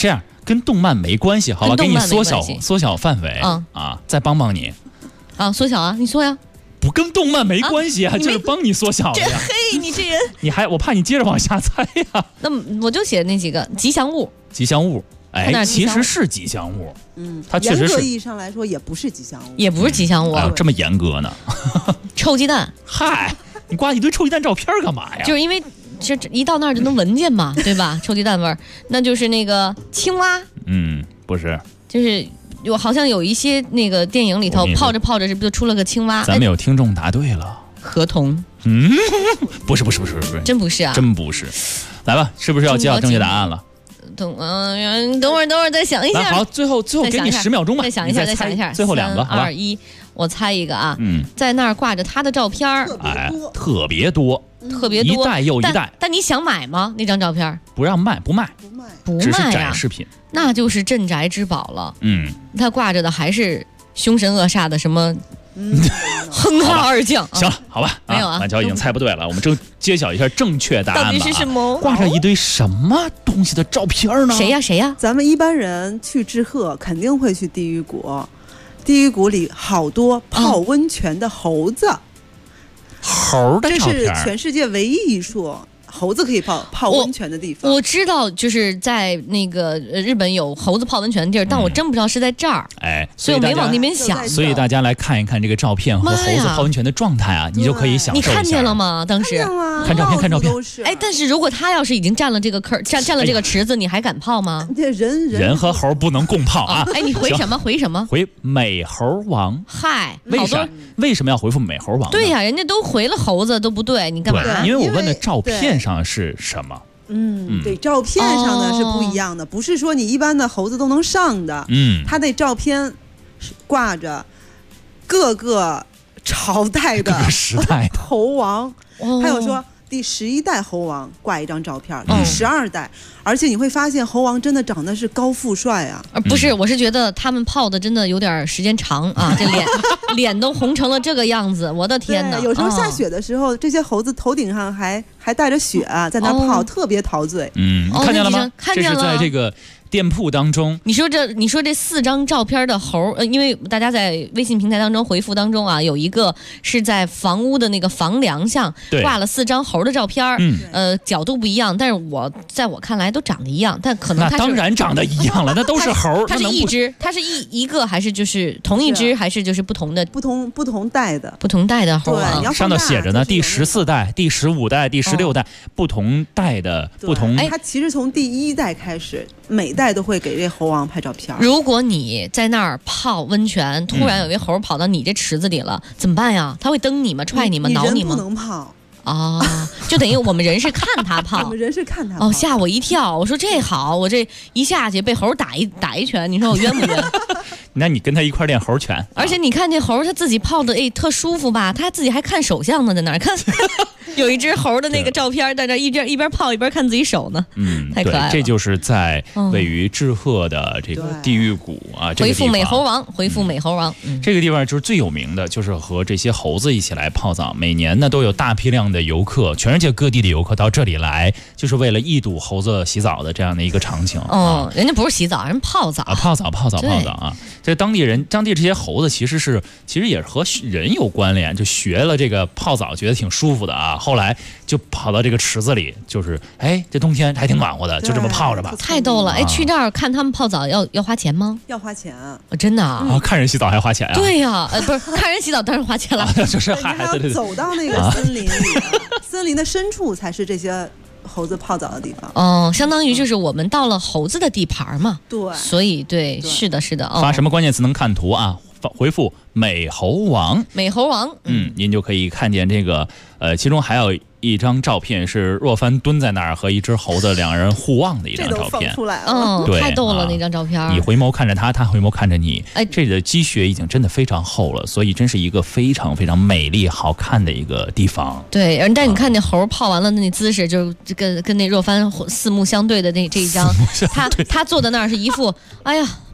跟动漫没关系，好吧？给你缩小范围再帮帮你啊，缩小啊，你说呀。 不跟动漫没关系啊，就是帮你缩小的呀。 嘿，你这人， 我怕你接着往下猜呀。 那我就写那几个吉祥物。 吉祥物，哎，其实是吉祥物。它确实是。 严格意义上来说，也不是吉祥物。 也不是吉祥物。 这么严格呢？ 臭鸡蛋。 嗨，你挂一堆臭鸡蛋照片干嘛呀？ 就是因为这一到那儿就能闻见嘛，对吧？臭鸡蛋味儿，那就是那个青蛙。 不是， 就是。好像有一些那个电影里头泡着泡着，是不是就出了个青蛙？ 咱们有听众答对了， 河童。 不是， 真不是啊， 真不是。来吧，是不是要揭晓正确答案了？ 等会儿再想一下。 好，最后给你10秒钟吧， 再想一下。 最后2个 ，3、2、1，我猜一个啊。在那儿挂着他的照片， 特别多，一代又一代。 但你想买吗？那张照片不让卖，不卖只是展示品。 那就是镇宅之宝了。他挂着的还是凶神恶煞的什么哼哈二将。 行了，好吧， 没有啊， 满乔已经猜不对了，我们揭晓一下正确答案吧。 到底是什么？ 挂着一堆什么东西的照片呢？ 谁呀？ 咱们一般人去志贺肯定会去地狱谷，地狱谷里好多泡温泉的猴子。 猴的照片， 这是全世界唯一一处猴子可以泡温泉的地方。 我知道，就是在那个日本有猴子泡温泉的地儿，但我真不知道是在这儿。所以我没往那边想。 所以大家来看一看这个照片和猴子泡温泉的状态啊，你就可以享受一下。 你看见了吗？当时看照片。 哎，但是如果他要是已经占了这个坑，占了这个池子，你还敢泡吗？ 人和猴不能共泡啊！ 哎，你回什么？回美猴王。 嗨， 为什么要回复美猴王？ 对呀，人家都回了猴子都不对，你干嘛？ 因为我问的照片上是什么？ 对，照片上的是不一样的，不是说你一般的猴子都能上的。他那照片挂着各个朝代的时代的猴王，还有说第11代猴王挂一张照片，第12代，而且你会发现猴王真的长得是高富帅啊！ 不是，我是觉得他们泡的真的有点时间长啊，这脸都红成了这个样子，我的天哪！ 有时候下雪的时候，这些猴子头顶上还带着雪在那泡，特别陶醉。 看见了吗？这是在这个店铺当中。 你说这4张照片的猴，因为大家在微信平台当中回复当中啊，有一个是在房屋的那个房梁上挂了4张猴的照片，角度不一样，但是在我看来都长得一样，但可能那当然长得一样了，那都是猴。 它是一只，它是一个还是就是同一只，还是就是不同代的猴王？ 上头写着呢，第14代、第15代、第16代，不同代的不同。 它其实从第1代开始，每代都会给这猴王拍照片。 如果你在那儿泡温泉，突然有一猴跑到你这池子里了，怎么办呀？他会蹬你吗？踹你吗？挠你吗？ 人不能泡。 就等于我们人是看他泡， 我们人是看他泡。 吓我一跳！我说这好，我这一下去被猴打一拳，你说我冤不冤？ 那你跟他一块练猴拳。 而且你看这猴，他自己泡的特舒服吧？他自己还看手相呢，在那儿看。有一只猴的那个照片，在这一边泡一边看自己手呢。太可爱了。 这就是在位于志贺的这个地狱谷啊，这个地方。 回复美猴王，回复美猴王。 这个地方就是最有名的，就是和这些猴子一起来泡澡。每年呢都有大批量的游客，全世界各地的游客到这里来，就是为了一睹猴子洗澡的这样的一个场景。 人家不是洗澡，人泡澡。 泡澡啊！这当地这些猴子其实也是和人有关联，就学了这个泡澡，觉得挺舒服的啊。后来就跑到这个池子里，就是这冬天还挺暖和的，就这么泡着吧。 太逗了！去这儿看他们泡澡要花钱吗？ 要花钱真的啊！ 看人洗澡还花钱啊？ 对呀，不是看人洗澡当然花钱了， 就是还要走到那个森林里，森林的深处才是这些猴子泡澡的地方。相当于就是我们到了猴子的地盘嘛。 对， 所以是的。 发什么关键词能看图啊？回复美猴王，您就可以看见这个其中还有一张照片是若帆蹲在那儿和一只猴子两人互望的一张照片。 对， 太逗了那张照片。 你回眸看着他，他回眸看着你，这里的积雪已经真的非常厚了，所以真是一个非常非常美丽好看的一个地方。 对，但你看那猴泡完了那姿势，就跟那若帆四目相对的这一张，他坐在那儿是一副哎呀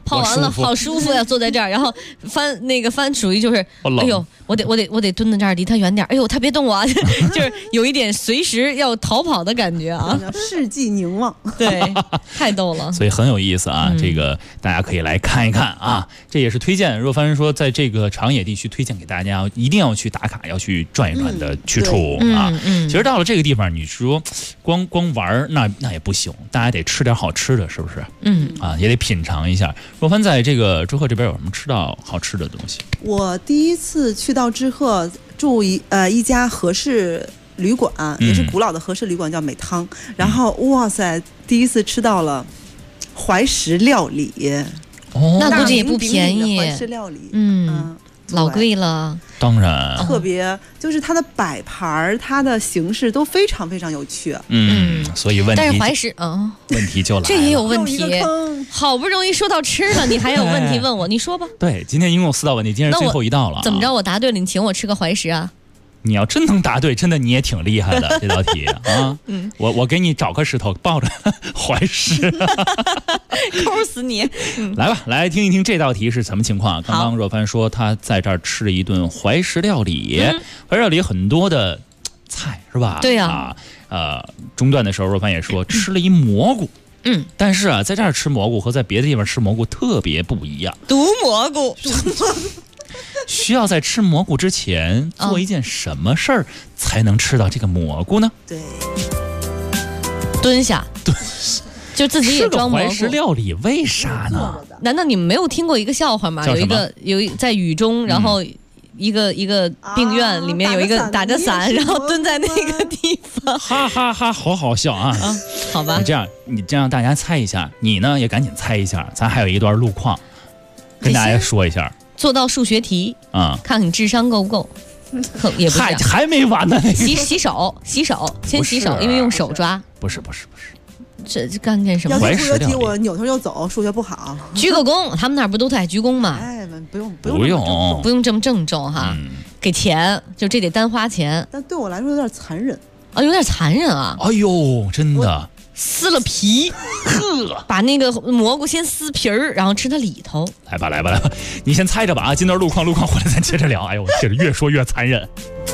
泡完了好舒服呀，坐在这儿，然后翻属于就是，哎呦，我得蹲在这儿，离他远点，哎呦，他别动我啊，就是有一点随时要逃跑的感觉啊， 世纪凝望， 对，太逗了， 所以很有意思啊，这个大家可以来看一看啊，这也是推荐若帆说在这个长野地区推荐给大家，一定要去打卡，要去转一转的去处啊。其实到了这个地方，你说光玩那也不行，大家得吃点好吃的，是不是？也得品尝一下。若帆在这个知鹤这边有什么吃到好吃的东西？ 我第一次去到知鹤，住一家和式旅馆，也是古老的和式旅馆，叫美汤。然后哇塞，第一次吃到了怀石料理， 那估计也不便宜。 怀石料理， 老贵了。 当然， 特别就是它的摆盘，它的形式都非常非常有趣。 所以问题， 但是怀石， 问题就来了， 这也有问题。好不容易说到吃了，你还有问题问我，你说吧。 对，今天一共有4道问题，今天是最后一道了。 怎么着？我答对了，你请我吃个怀石啊？ 你要真能答对，真的你也挺厉害的这道题啊！我给你找个石头抱着怀石， 抠死你！ 来吧，来听一听这道题是什么情况。刚刚若帆说他在这儿吃了一顿怀石料理，怀石料理很多的菜是吧？ 对呀。 中段的时候若帆也说吃了一蘑菇。但是啊，在这儿吃蘑菇和在别的地方吃蘑菇特别不一样。 毒蘑菇。 需要在吃蘑菇之前做一件什么事儿才能吃到这个蘑菇呢？ 对， 蹲下，就自己也装蘑菇。 怀石料理为啥呢？ 难道你们没有听过一个笑话吗？在雨中，然后一个病院里面有一个打着伞，然后蹲在那个地方， 哈哈哈，好笑啊！ 好吧， 你这样大家猜一下，你呢也赶紧猜一下，咱还有一段路况，跟大家说一下。 做到数学题看看你智商够不够，也不还没完呢。 洗手，先洗手，因为用手抓。 不是， 这干件什么？ 要数学题我扭头就走，数学不好。 鞠个躬，他们那儿不都在鞠躬吗？ 不用这么郑重哈。给钱，就这得单花钱。 但对我来说有点残忍有点残忍啊！ 哎呦，真的。 撕了皮，把那个蘑菇先撕皮儿，然后吃它里头。 来吧，你先猜着吧啊！今段路况回来咱接着聊。哎呦，这越说越残忍。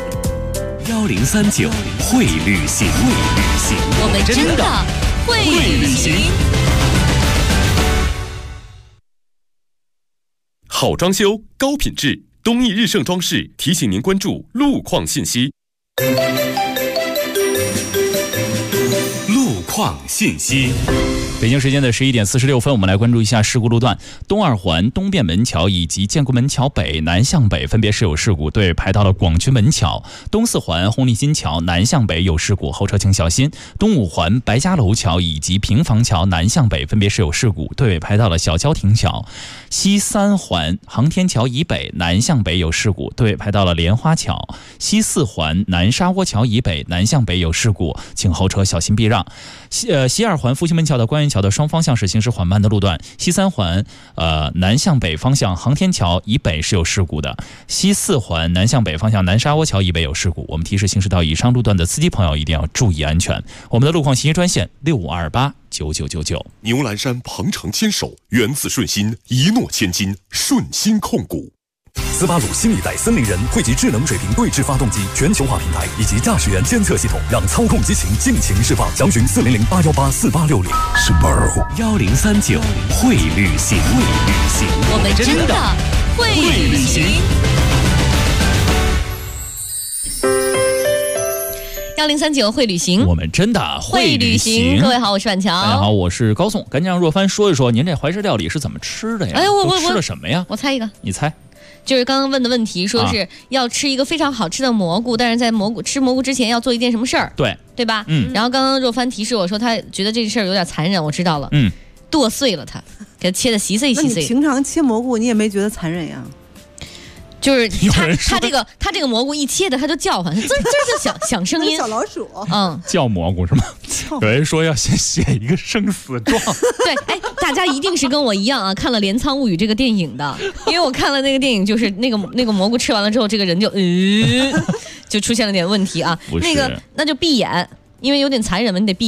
1039会旅行， 我们真的会旅行。 好装修，高品质，东义日盛装饰提醒您关注路况信息。 况信息。 北京时间的11点46分，我们来关注一下事故路段。东二环东便门桥以及建国门桥北南向北分别是有事故，队排到了广渠门桥。东四环红利新桥南向北有事故，后车请小心。东五环白家楼桥以及平房桥南向北分别是有事故，队排到了小交亭桥。西三环航天桥以北南向北有事故，队排到了莲花桥。西四环南沙窝桥以北南向北有事故，请后车小心避让。西二环复兴门桥到观园桥的双方向是行驶缓慢的路段。西三环南向北方向航天桥以北是有事故的。西四环南向北方向南沙窝桥以北有事故。我们提示行驶到以上路段的司机朋友一定要注意安全。我们的路况信息专线65289999。 牛栏山鹏程牵手，源自顺心，一诺千金，顺心控股。 斯巴鲁新一代森林人汇集智能水平对置发动机全球化平台以及驾驶员监测系统，让操控激情尽情释放。详询4008184860。 Subaru 1039会旅行， 我们真的会旅行。1039会旅行， 我们真的会旅行。 各位好，我是婉乔。 大家好，我是高颂。赶紧让若帆说一说您这怀石料理是怎么吃的呀？我吃了什么呀？ 我猜一个， 你猜。 就是刚刚问的问题，说是要吃一个非常好吃的蘑菇，但是在吃蘑菇之前要做一件什么事儿？对吧？然后刚刚若帆提示我说，他觉得这事儿有点残忍，我知道了。剁碎了它，给它切的细碎。 那你平常切蘑菇，你也没觉得残忍呀？ 就是他这个蘑菇一切的，他就叫唤，滋滋就响声音。 小老鼠， 叫蘑菇是吗？有人说要先写一个生死状。 对，大家一定是跟我一样啊，看了《镰仓物语》这个电影的，因为我看了那个电影，就是那个蘑菇吃完了之后，这个人就出现了点问题啊。那就闭眼，因为有点残忍嘛，你得闭眼。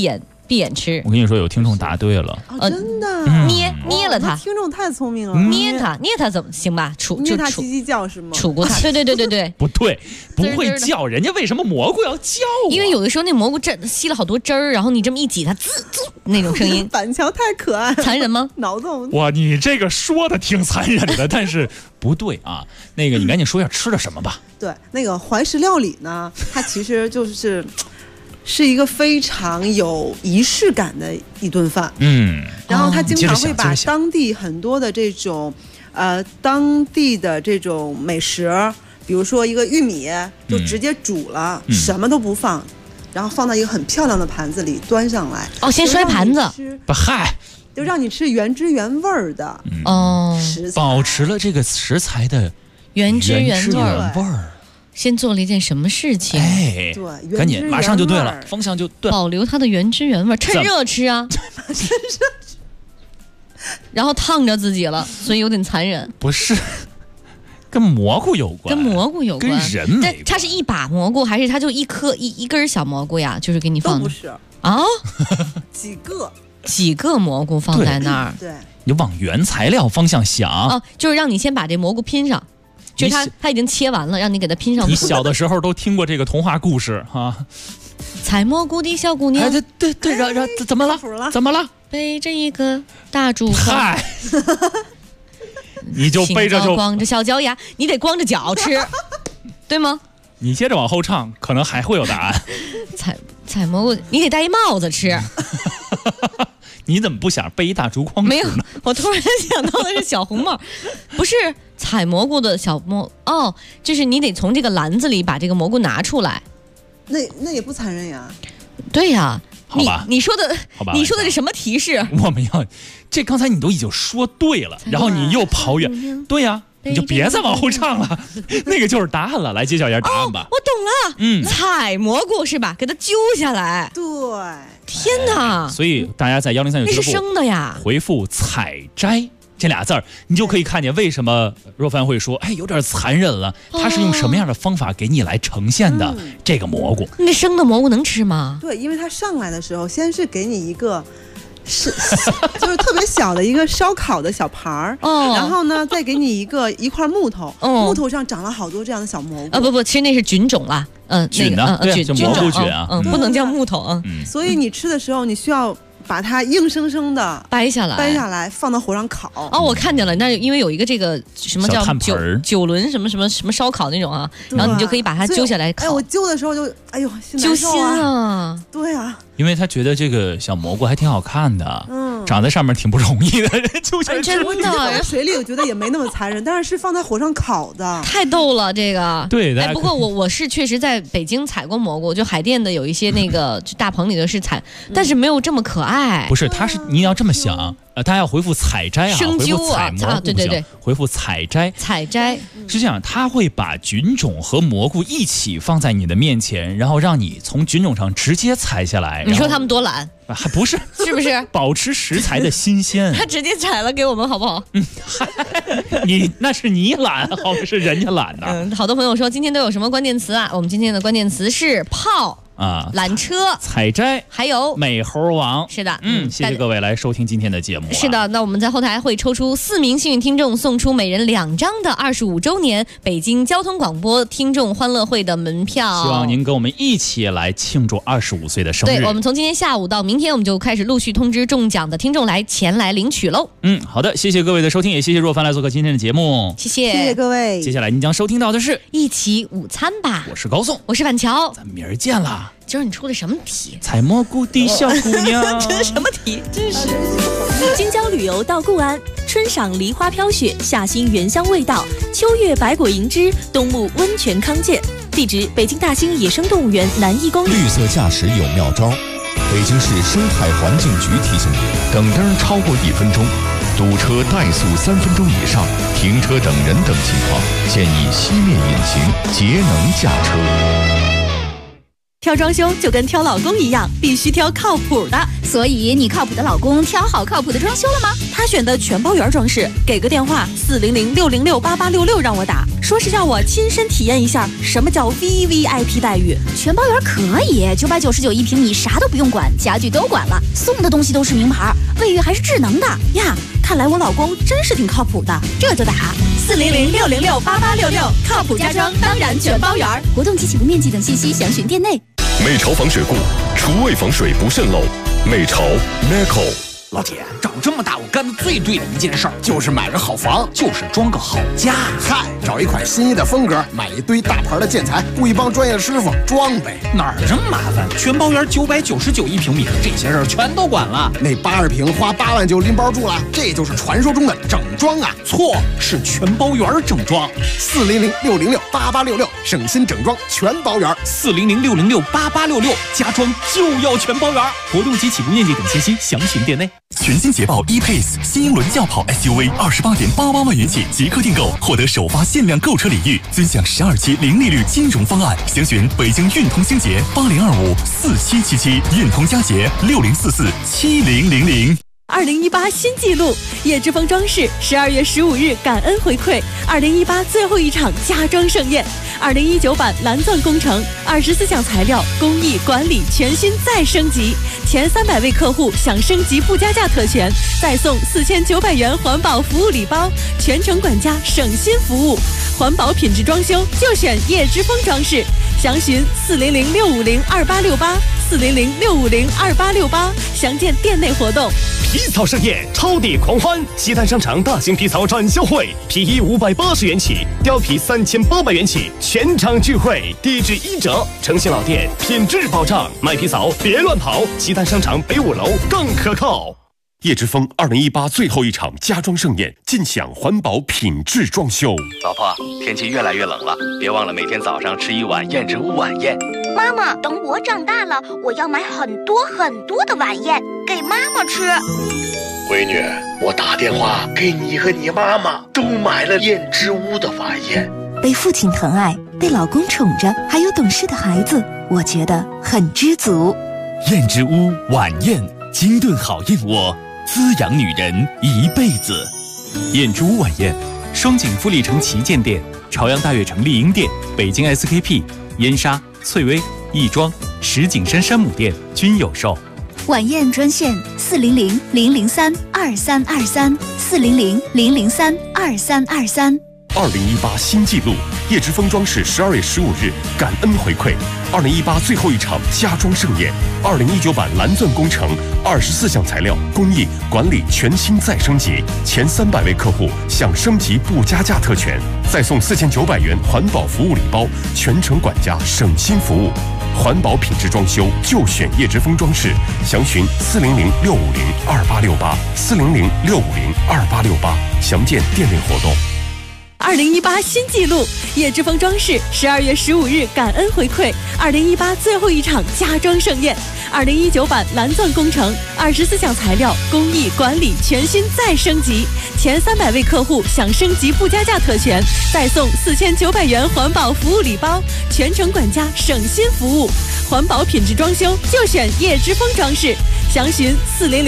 闭眼吃。 我跟你说，有听众答对了， 真的， 捏了它。 听众太聪明了， 捏它怎么行吧？ 捏它叽叽叫是吗？ 杵过它，对， 不对，不会叫，人家为什么蘑菇要叫啊？ 因为有的时候那蘑菇吸了好多汁儿，然后你这么一挤它，滋滋那种声音。 板桥太可爱了， 残忍吗？ 脑洞。 哇，你这个说的挺残忍的，但是不对啊。那个，你赶紧说一下吃的什么吧。 对，那个怀石料理呢，它其实是一个非常有仪式感的一顿饭。然后它经常会把当地很多的这种，当地的这种美食，比如说一个玉米就直接煮了，什么都不放，然后放到一个很漂亮的盘子里端上来。 先摔盘子。 不嗨。 就让你吃原汁原味的食材， 保持了这个食材的原汁原味儿。 先做了一件什么事情？ 对， 赶紧马上就对了，方向就对， 保留它的原汁原味，趁热吃啊！然后烫着自己了，所以有点残忍。 不是，跟蘑菇有关，跟人没关。 它是一把蘑菇，还是它就一根小蘑菇呀？就是给你放的？ 都不是啊， 几个蘑菇放在那儿。 对， 你往原材料方向想就是让你先把这蘑菇拼上。就是它已经切完了，让你给它拼上。 你小的时候都听过这个童话故事哈？ 采蘑菇的小姑娘， 对，然怎么了？怎么了？ 背着一个大竹筐， 嗨，你就背着就光着小脚丫，你得光着脚吃，对吗？ 你接着往后唱，可能还会有答案。 采蘑菇，你得戴一帽子吃。 你怎么不想背一大竹筐吃呢？ 没有，我突然想到的是小红帽，不是采蘑菇的小就是你得从这个篮子里把这个蘑菇拿出来。 那也不残忍呀。 对呀， 好吧， 你说的是什么提示？ 我们要刚才你都已经说对了，然后你又跑远，对呀。你就别再往后唱了，那个就是答案了。来揭晓一下答案吧。 我懂了，采蘑菇是吧？给它揪下来。 对， 天哪！ 所以大家在1036俱乐部， 那是生的呀。 回复采摘这俩字儿，你就可以看见为什么若凡会说，有点残忍了。他是用什么样的方法给你来呈现的这个蘑菇？ 那生的蘑菇能吃吗？ 对，因为它上来的时候，先是给你一个。就是特别小的一个烧烤的小盘儿，然后呢，再给你一块木头，木头上长了好多这样的小蘑菇。 不，其实那是菌种啦， 菌呢， 菌蘑菇菌啊， 不能叫木头所以你吃的时候，你需要把它硬生生的掰下来， 放到火上烤。 我看见了，那因为有一个这个什么叫九轮什么烧烤那种啊，然后你就可以把它揪下来烤。 我揪的时候就揪心啊， 对啊。 因为他觉得这个小蘑菇还挺好看的，长在上面挺不容易的，就像真的， 放在水里我觉得也没那么残忍，但是放在火上烤的， 太逗了这个。 对， 不过我是确实在北京采过蘑菇，就海淀的有一些那个大棚里的是采，但是没有这么可爱。 不是，你要这么想。大家要回复采摘啊， 生揪啊， 对， 回复采摘。 采摘是这样，他会把菌种和蘑菇一起放在你的面前，然后让你从菌种上直接采下来。 你说他们多懒？ 还不是？ 是不是？ 保持食材的新鲜。 他直接采了给我们，好不好？ 那是你懒，好不是人家懒呢。 好多朋友说今天都有什么关键词啊？我们今天的关键词是泡。缆车、 采摘， 还有美猴王。 是的， 谢谢各位来收听今天的节目。 是的，那我们在后台会抽出4名幸运听众，送出每人2张的25周年北京交通广播听众欢乐会的门票。 希望您跟我们一起来庆祝25岁的生日。 对，我们从今天下午到明天，我们就开始陆续通知中奖的听众前来领取喽。 好的，谢谢各位的收听，也谢谢若凡来做客今天的节目。 谢谢， 谢谢各位。 接下来您将收听到的是一起午餐吧。 我是高颂， 我是板桥， 咱们明儿见啦。 今儿你出的什么题？ 采蘑菇的小姑娘， 这是什么题？真是。 京郊旅游到固安，春赏梨花飘雪，夏兴原香味道，秋月百果盈枝，冬沐温泉康健。地址：北京大兴野生动物园南1公里。 绿色驾驶有妙招，北京市生态环境局提醒您：等灯超过1分钟，堵车怠速3分钟以上，停车等人等情况，建议熄灭引擎，节能驾车。 挑装修就跟挑老公一样，必须挑靠谱的。 所以你靠谱的老公挑好靠谱的装修了吗？ 他选的全包圆装饰，给个电话400-606-8866让我打。 说是让我亲身体验一下什么叫 VVIP 待遇。 全包圆可以，999一平米，啥都不用管，家具都管了，送的东西都是名牌，卫浴还是智能的呀。看来我老公真是挺靠谱的，这就打400-606-8866，靠谱家装当然全包圆。 活动及起步面积等信息详询店内。 美潮防水库，厨卫防水不渗漏。美潮 Meco。 老铁，长这么大我干的最对的一件事儿就是买个好房，就是装个好家。 嗨，找一款心仪的风格，买一堆大牌的建材，雇一帮专业的师傅装呗。 哪儿这么麻烦？全包圆999一平米，这些事儿全都管了。 那80平花8万就拎包住了，这就是传说中的整装啊！ 错，是全包圆整装。 400-606-8866，省心整装全包圆。 400-606-8866，家装就要全包圆。 活动及起步面积等信息详询店内。 全新捷豹 E-Pace 新英伦轿跑 SUV28.88万元起即刻订购，获得首发限量购车礼遇，尊享12期零利率金融方案。详询北京运通星捷80254777，运通佳捷60447000。 2018新纪录，叶之峰装饰12月15日感恩回馈2018最后一场家装盛宴，2019版蓝钻工程24项材料工艺管理全新再升级，前300位客户享升级不加价特权，再送4900元环保服务礼包，全程管家省心服务，环保品质装修就选叶之峰装饰，详询400-650-2868，400-650-2868，详见店内活动。 皮草盛宴，超抵狂欢！西单商场大型皮草展销会，皮衣580元起，貂皮3800元起，全场聚会，低至1折，诚信老店，品质保障，买皮草别乱跑，西单商场北5楼更可靠。 叶之峰2018最后一场家装盛宴，尽享环保品质装修。 老婆，天气越来越冷了，别忘了每天早上吃一碗燕之屋晚宴。 妈妈，等我长大了，我要买很多很多的晚宴给妈妈吃。 闺女，我打电话给你和你妈妈都买了燕之屋的晚宴。 被父亲疼爱，被老公宠着，还有懂事的孩子，我觉得很知足。 燕之屋晚宴，精炖好燕窝，滋养女人一辈子。 燕之屋晚宴，双井富力城旗舰店、朝阳大悦城丽婴店、北京 SKP、燕莎、翠微、亦庄、石景山山姆店均有售。 晚宴专线400-003-2323，400-003-2323。 2018新纪录，叶之峰装饰12月15日感恩回馈2018最后一场家装盛宴，2019版蓝钻工程24项材料工艺管理全新再升级，前300位客户享升级不加价特权，再送4900元环保服务礼包，全程管家省心服务，环保品质装修就选叶之峰装饰，详询400-650-2868，400-650-2868，详见店内活动。 2018新纪录，叶之峰装饰12月15日感恩回馈2018最后一场家装盛宴，2019版蓝钻工程24项材料工艺管理全新再升级，前300位客户享升级不加价特权，再送4900元环保服务礼包，全程管家省心服务，环保品质装修就选叶之峰装饰，详询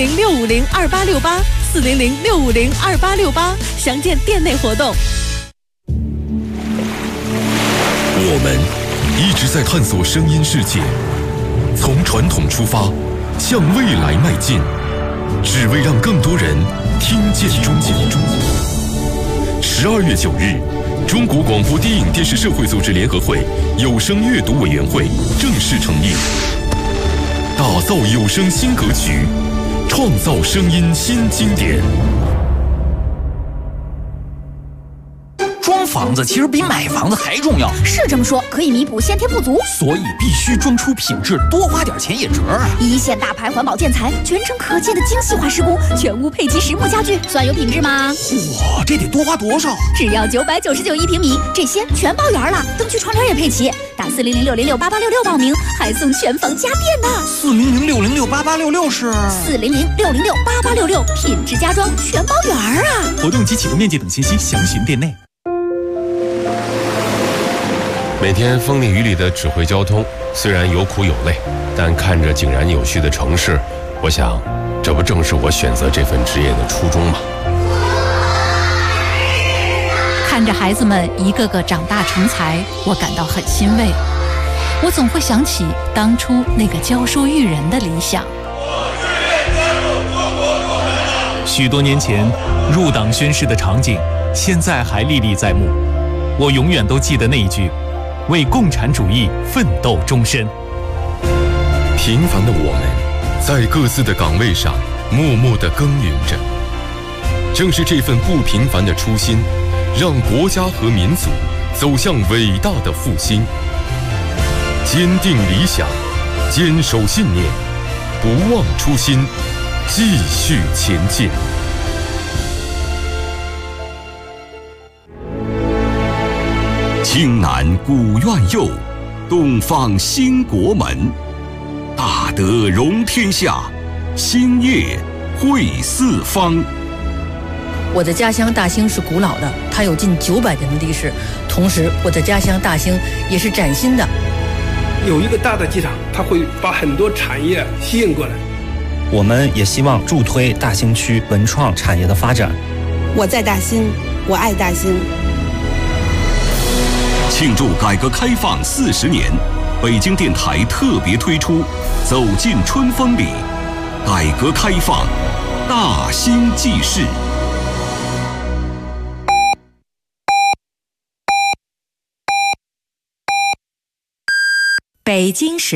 400-650-2868，400-650-2868，详见店内活动。 我们一直在探索声音世界，从传统出发，向未来迈进，只为让更多人听见中国。12月9日，中国广播电影电视社会组织联合会有声阅读委员会正式成立，打造有声新格局，创造声音新经典。 装房子其实比买房子还重要， 是这么说，可以弥补先天不足， 所以必须装出品质，多花点钱也值啊！ 一线大牌环保建材，全程可见的精细化施工，全屋配齐实木家具，算有品质吗？ 哇，这得多花多少？ 只要999一平米，这些全包圆了，灯具窗帘也配齐。打400-606-8866报名，还送全房家电呢。 400-606-8866是 400-606-8866，品质家装全包圆啊！ 活动及起步面积等信息详询店内。 每天风里雨里的指挥交通，虽然有苦有累，但看着井然有序的城市，我想，这不正是我选择这份职业的初衷吗？ 看着孩子们一个个长大成才，我感到很欣慰。我总会想起当初那个教书育人的理想。 许多年前入党宣誓的场景，现在还历历在目。我永远都记得那一句：为共产主义奋斗终身。 平凡的我们，在各自的岗位上默默地耕耘着。正是这份不平凡的初心，让国家和民族走向伟大的复兴。坚定理想，坚守信念，不忘初心，继续前进。 青南古院右，东方兴国门。大德容天下，兴业惠四方。 我的家乡大兴是古老的，它有近900年的历史。同时，我的家乡大兴也是崭新的。 有一个大的机场，它会把很多产业吸引过来。 我们也希望助推大兴区文创产业的发展。 我在大兴，我爱大兴。 庆祝改革开放40年，北京电台特别推出《走进春风里》，改革开放大兴纪事。 北京时